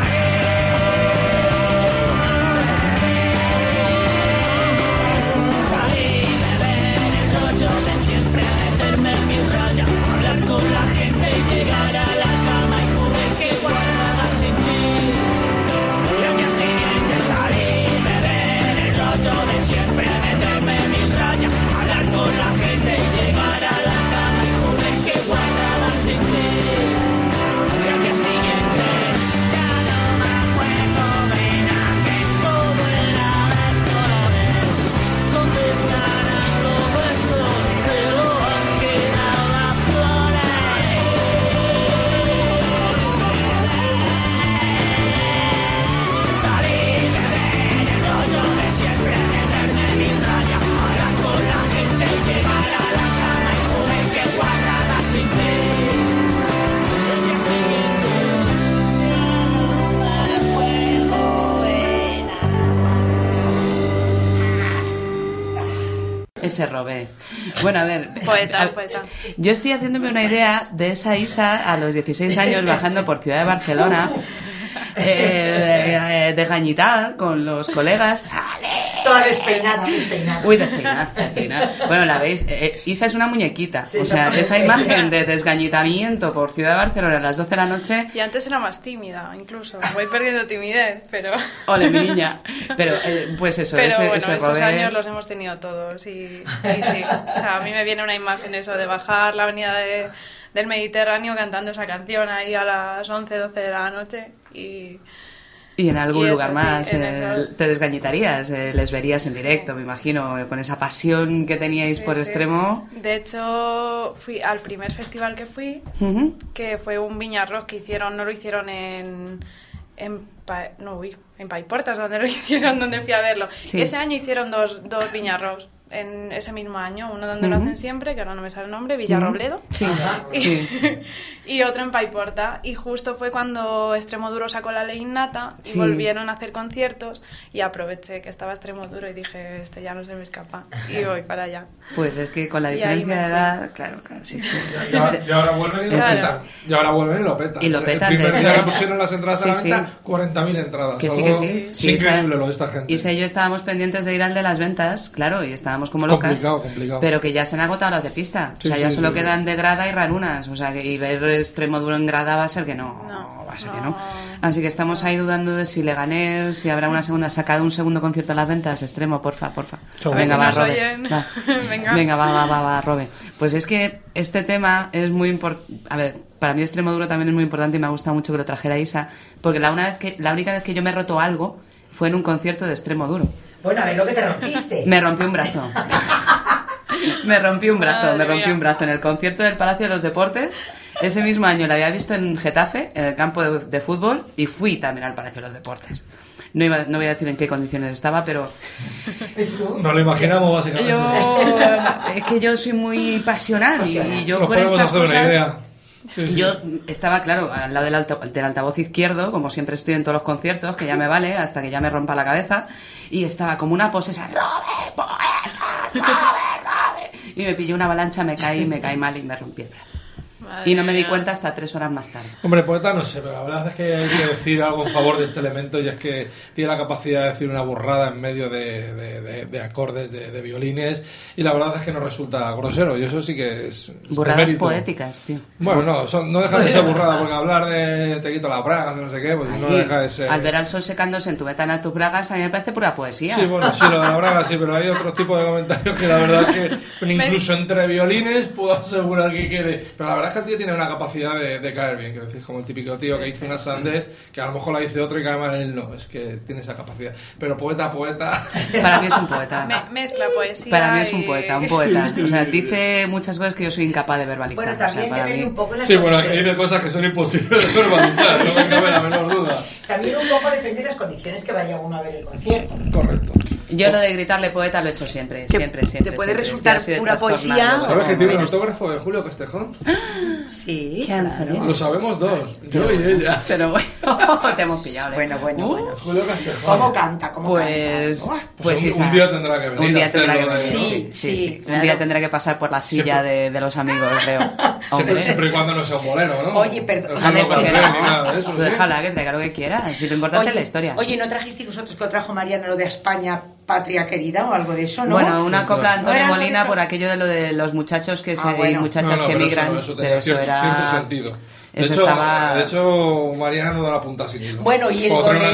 Salir, beber el rollo de siempre, meterme en 1000 rayas, hablar con la gente y llegar a la cama y joder que guardada sin ti. Y al día siguiente salir, beber el rollo de siempre, meterme en 1000 rayas, hablar con la gente y llegar a la cama y joder que guardada sin ti. Y al día siguiente Ese Robé. Bueno, a ver. Poeta. Yo estoy haciéndome una idea de esa Isa a los 16 años bajando por Ciudad de Barcelona, de gañitada con los colegas. Toda despeinada. Uy, despeinada. Bueno, la veis, Isa es una muñequita. O sea, esa imagen de desgañitamiento por Ciudad de Barcelona a las 12 de la noche. Y antes era más tímida, incluso. Voy perdiendo timidez, pero... Ole, mi niña. Pero, pues eso, pero ese bueno, ese esos Robé... años los hemos tenido todos. Y sí. O sea, a mí me viene una imagen eso de bajar la avenida del Mediterráneo cantando esa canción ahí a las 11, 12 de la noche Y en algún eso, lugar más sí, en esos... te desgañitarías, les verías en directo, me imagino, con esa pasión que teníais por Extremo. De hecho, fui al primer festival que fui, que fue un Viña Rock que hicieron, no lo hicieron en Paiportas, donde lo hicieron, donde fui a verlo. Sí. Ese año hicieron dos Viña Rocks. En ese mismo año, uno donde lo hacen siempre, que ahora no me sale el nombre, Villarrobledo, y otro en Paiporta, y justo fue cuando Extremoduro sacó la ley innata y volvieron a hacer conciertos, y aproveché que estaba Extremoduro y dije, ya no se me escapa, y voy para allá. Pues es que con la diferencia de edad, claro, sí. Y ahora vuelven y lo petan. Y ahora vuelven y lo petan. Y lo petan, el primer de día hecho. que pusieron las entradas a la venta, 40.000 entradas. Que sí. Es increíble lo de esta gente. Isa y yo estábamos pendientes de ir al de las ventas, claro, y estábamos como locas. Complicado. Pero que ya se han agotado las de pista. O sea, ya solo quedan de grada y rarunas. O sea, y ver Extremoduro en grada va a ser que no. Va a ser que no. Así que estamos ahí dudando de si Leganés, si habrá una segunda, sacado un segundo concierto a las ventas. Extremo, porfa. Venga, va, Robe. Venga, va, Robe. Pues es que este tema es muy importante. A ver, para mí Extremoduro también es muy importante y me ha gustado mucho que lo trajera Isa, porque la única vez que yo me he roto algo fue en un concierto de Extremoduro. Bueno, a ver lo que te rompiste. Me rompí un brazo. Me rompí un brazo en el concierto del Palacio de los Deportes. Ese mismo año la había visto en Getafe, en el campo de fútbol, y fui también al Palacio de los Deportes. No voy a decir en qué condiciones estaba, pero... Nos lo imaginamos básicamente. Es que yo soy muy pasional y yo con estas cosas... Yo estaba, claro, al lado del altavoz izquierdo, como siempre estoy en todos los conciertos, que ya me vale, hasta que ya me rompa la cabeza, y estaba como una posesa, Robe, y me pilló una avalancha, me caí mal y me rompí el brazo. Y no me di cuenta hasta 3 horas más tarde. Hombre, poeta no sé, pero la verdad es que hay que decir algo en favor de este elemento, y es que tiene la capacidad de decir una burrada en medio de acordes, de violines, y la verdad es que no resulta grosero, y eso sí que es burradas poéticas, tío. Bueno, no deja de ser burrada, porque hablar de te quito las bragas o no sé qué, pues no deja de ser... Al ver al sol secándose en tu ventana tus bragas, a mí me parece pura poesía. Sí, bueno, sí, lo de la braga sí, pero hay otros tipos de comentarios que la verdad es que incluso entre violines puedo asegurar que quede... Pero la verdad es que el tío tiene una capacidad de caer bien, que decís, como el típico tío que hizo una sandez, que a lo mejor la dice otro y cae mal en él, no, es que tiene esa capacidad. Pero poeta... Para mí es un poeta. Mezcla poesía. Para mí es un poeta. O sea, dice muchas cosas que yo soy incapaz de verbalizar. Bueno, también depende un poco de sí, bueno, que dice cosas que son imposibles de verbalizar, no me cabe la menor duda. También un poco depende de las condiciones que vaya uno a ver el concierto. Correcto. Yo lo de gritarle poeta lo he hecho siempre. Te puede resultar pura poesía. ¿Sabes que tiene un autógrafo de Julio Castejón? Sí, claro. Lo sabemos dos, yo y ella. Pero bueno, te hemos pillado. Bueno. Julio Castejón. ¿Cómo canta? Pues un día tendrá que venir. Un día tendrá que venir. Sí. Un día tendrá que pasar por la silla de los amigos, creo. Siempre y cuando no sea un bolero, ¿no? Oye, perdón. A ver, ¿por qué no? Tú déjala que traiga lo que quiera. Si lo importante es la historia. Oye, ¿no trajisteis vosotros que lo trajo Mariana lo de España, patria querida o algo de eso, no? Bueno, una copla de Antonio Molina por aquello de lo de los muchachos y muchachas que emigran. Pero eso era... Cierto sentido. De hecho, Mariana no da la punta sin hilo. Bueno, y el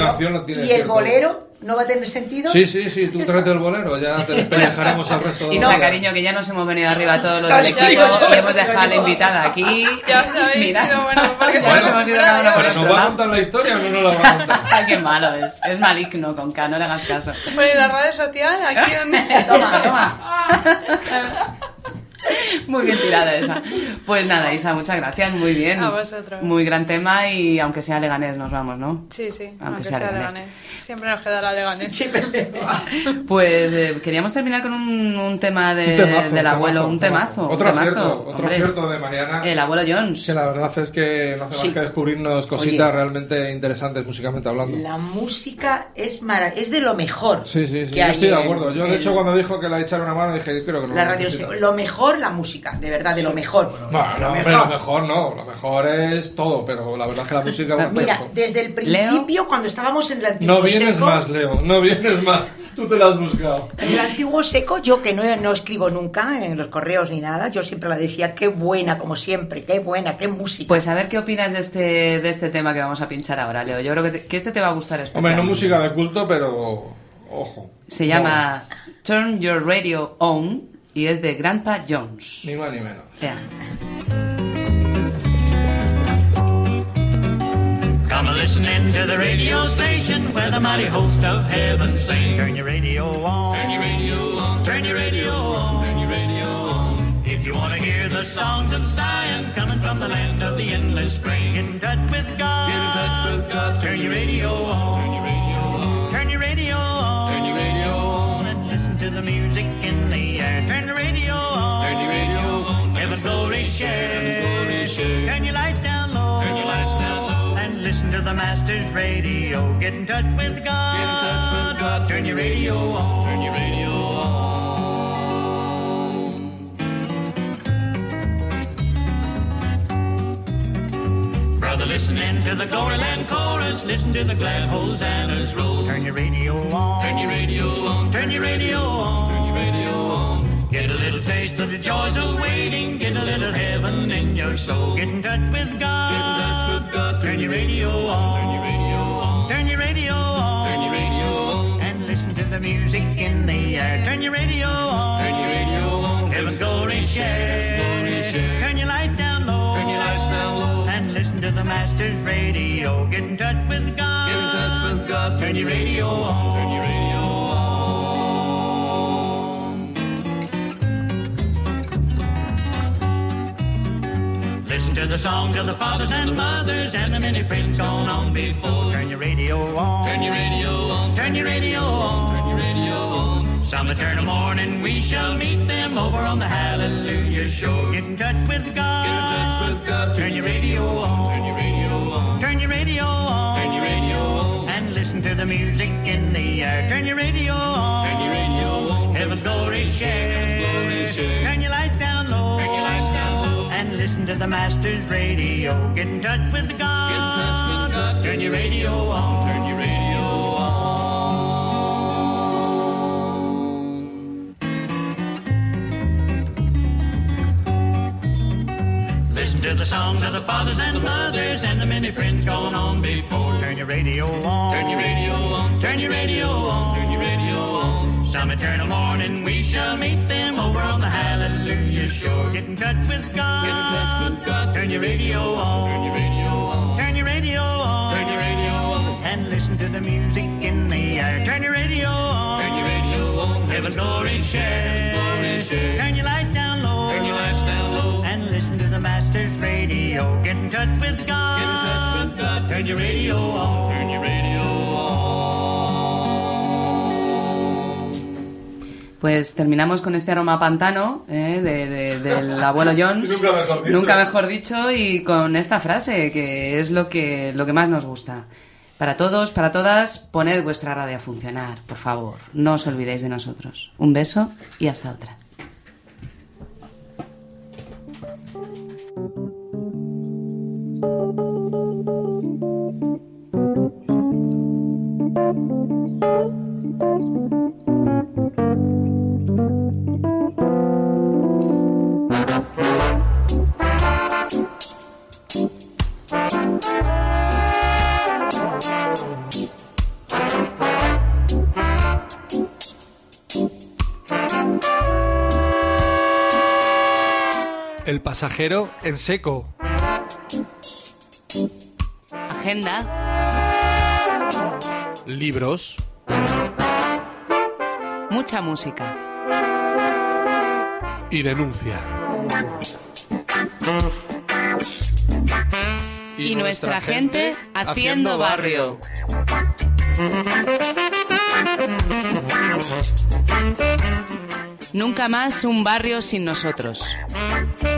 bolero no va a tener sentido. Sí, tú tráete el bolero, ya te despellejaremos al resto de los... Isa, cariño, que ya nos hemos venido arriba todos los del equipo y hemos dejado a la invitada aquí. Ya os habéis ido, porque ya nos hemos ido cada uno por nuestro lado. ¿Nos va a contar la historia o no nos la va a contar? Ay, qué malo es. Es maligno, con K, no le hagas caso. Bueno, y la radio social, aquí donde... Toma. Muy bien tirada esa. Pues nada, Isa, muchas gracias, muy bien. A vosotros. Muy gran tema y aunque sea Leganés nos vamos, ¿no? Sí, sí, Aunque sea Leganés. Siempre nos quedará Leganés. Pues queríamos terminar con un tema del abuelo, un temazo. Otro acierto de Mariana. El abuelo Jones. Que la verdad es que no hace más que descubrirnos cositas realmente interesantes musicalmente hablando. La música es de lo mejor. Sí, yo estoy de acuerdo. Yo, de hecho, cuando dijo que la echara una mano, dije, creo que no. La radio, lo mejor, la música, de verdad, de lo mejor. Lo mejor es todo, pero la verdad es que la música es Mira, desde el principio, Leo, cuando estábamos en el antiguo seco... No vienes más, Leo, no vienes más. Tú te la has buscado. En el antiguo seco, yo que no escribo nunca en los correos ni nada, yo siempre la decía, qué buena, como siempre, qué buena, qué música. Pues a ver qué opinas de este tema que vamos a pinchar ahora, Leo. Yo creo que este te va a gustar especialmente. Hombre, no música de culto, pero... Ojo. Se llama Turn Your Radio On y es de Grandpa Jones. Ni más ni menos. Yeah. Come listening to the radio station where the mighty host of heaven sing. Turn your radio on. Turn your radio on. Turn your radio on. Turn your radio on. If you want to hear the songs of Zion coming from the land of the endless spring, get in touch with God. Get in touch with God. Turn your radio on. Turn your radio on. Turn your radio on. Turn your radio on. And listen to the music in the air. Turn the radio on. Turn your radio on. Heaven's glory share. Heaven's glory share. Turn your light down low. Turn your lights down low. Listen to the Master's radio. Get in touch with God. Get in touch with God. Turn your radio on. Turn your radio on. Brother, listening to the Glory Land chorus. Listen to the glad hosannas roll. Turn your radio on. Turn your radio on. Turn your radio on. Turn your radio on. Get a little taste of the joys of waiting. Get a little heaven in your soul. Get in touch with God. Get in touch with God. Turn your radio on. Turn your radio on. Turn your radio on. Turn your radio on. And listen to the music in the air. Turn your radio on. Turn your radio on. Heaven's glory share. Heaven's glory share. Turn your light down low. Turn your lights down low. And listen to the Master's radio. Get in touch with God. Get in touch with God. Turn your radio on. Turn your radio on. Listen to the songs of the fathers and mothers and the many friends gone on before. Turn your radio on. Turn your radio on. Turn your radio on. Turn your radio on. Some eternal morning we shall meet them over on the Hallelujah shore. Get in touch with God. Get in touch with God. Turn your radio on. Turn your radio on. Turn your radio on. Turn your radio on. And listen to the music in the air. Turn your radio on. Turn your radio on. Heaven's glory share. Heaven's glory share. Turn your light down low. Turn your lights down low. And listen to the Master's radio. Get in touch with God. Get in touch with God. Turn your radio on. Turn your radio on. Listen to the songs of the fathers and mothers and the many friends gone on before. Turn your radio on. Turn your radio on. Turn your radio on. Turn your radio on. Some eternal morning we shall meet them over on the Hallelujah shore. Get in touch with God. Get in touch with God. Turn your radio on. Turn your radio on. Turn your radio on. Turn your radio on. And listen to the music in the air. Turn your radio on. Turn your radio on. Heaven's glory share. Heaven's glory share. Turn your light down low. Turn your lights down low. And listen to the Master's radio. Get in touch with God. Get in touch with God. Turn your radio on. Turn your radio on. Pues terminamos con este aroma a pantano del abuelo Jones. Nunca mejor dicho. Y con esta frase, que es lo que más nos gusta. Para todos, para todas, poned vuestra radio a funcionar, por favor. No os olvidéis de nosotros. Un beso y hasta otra. El pasajero en seco. Agenda. Libros. Mucha música. y denuncia. Y nuestra gente haciendo barrio. Nunca más un barrio sin nosotros.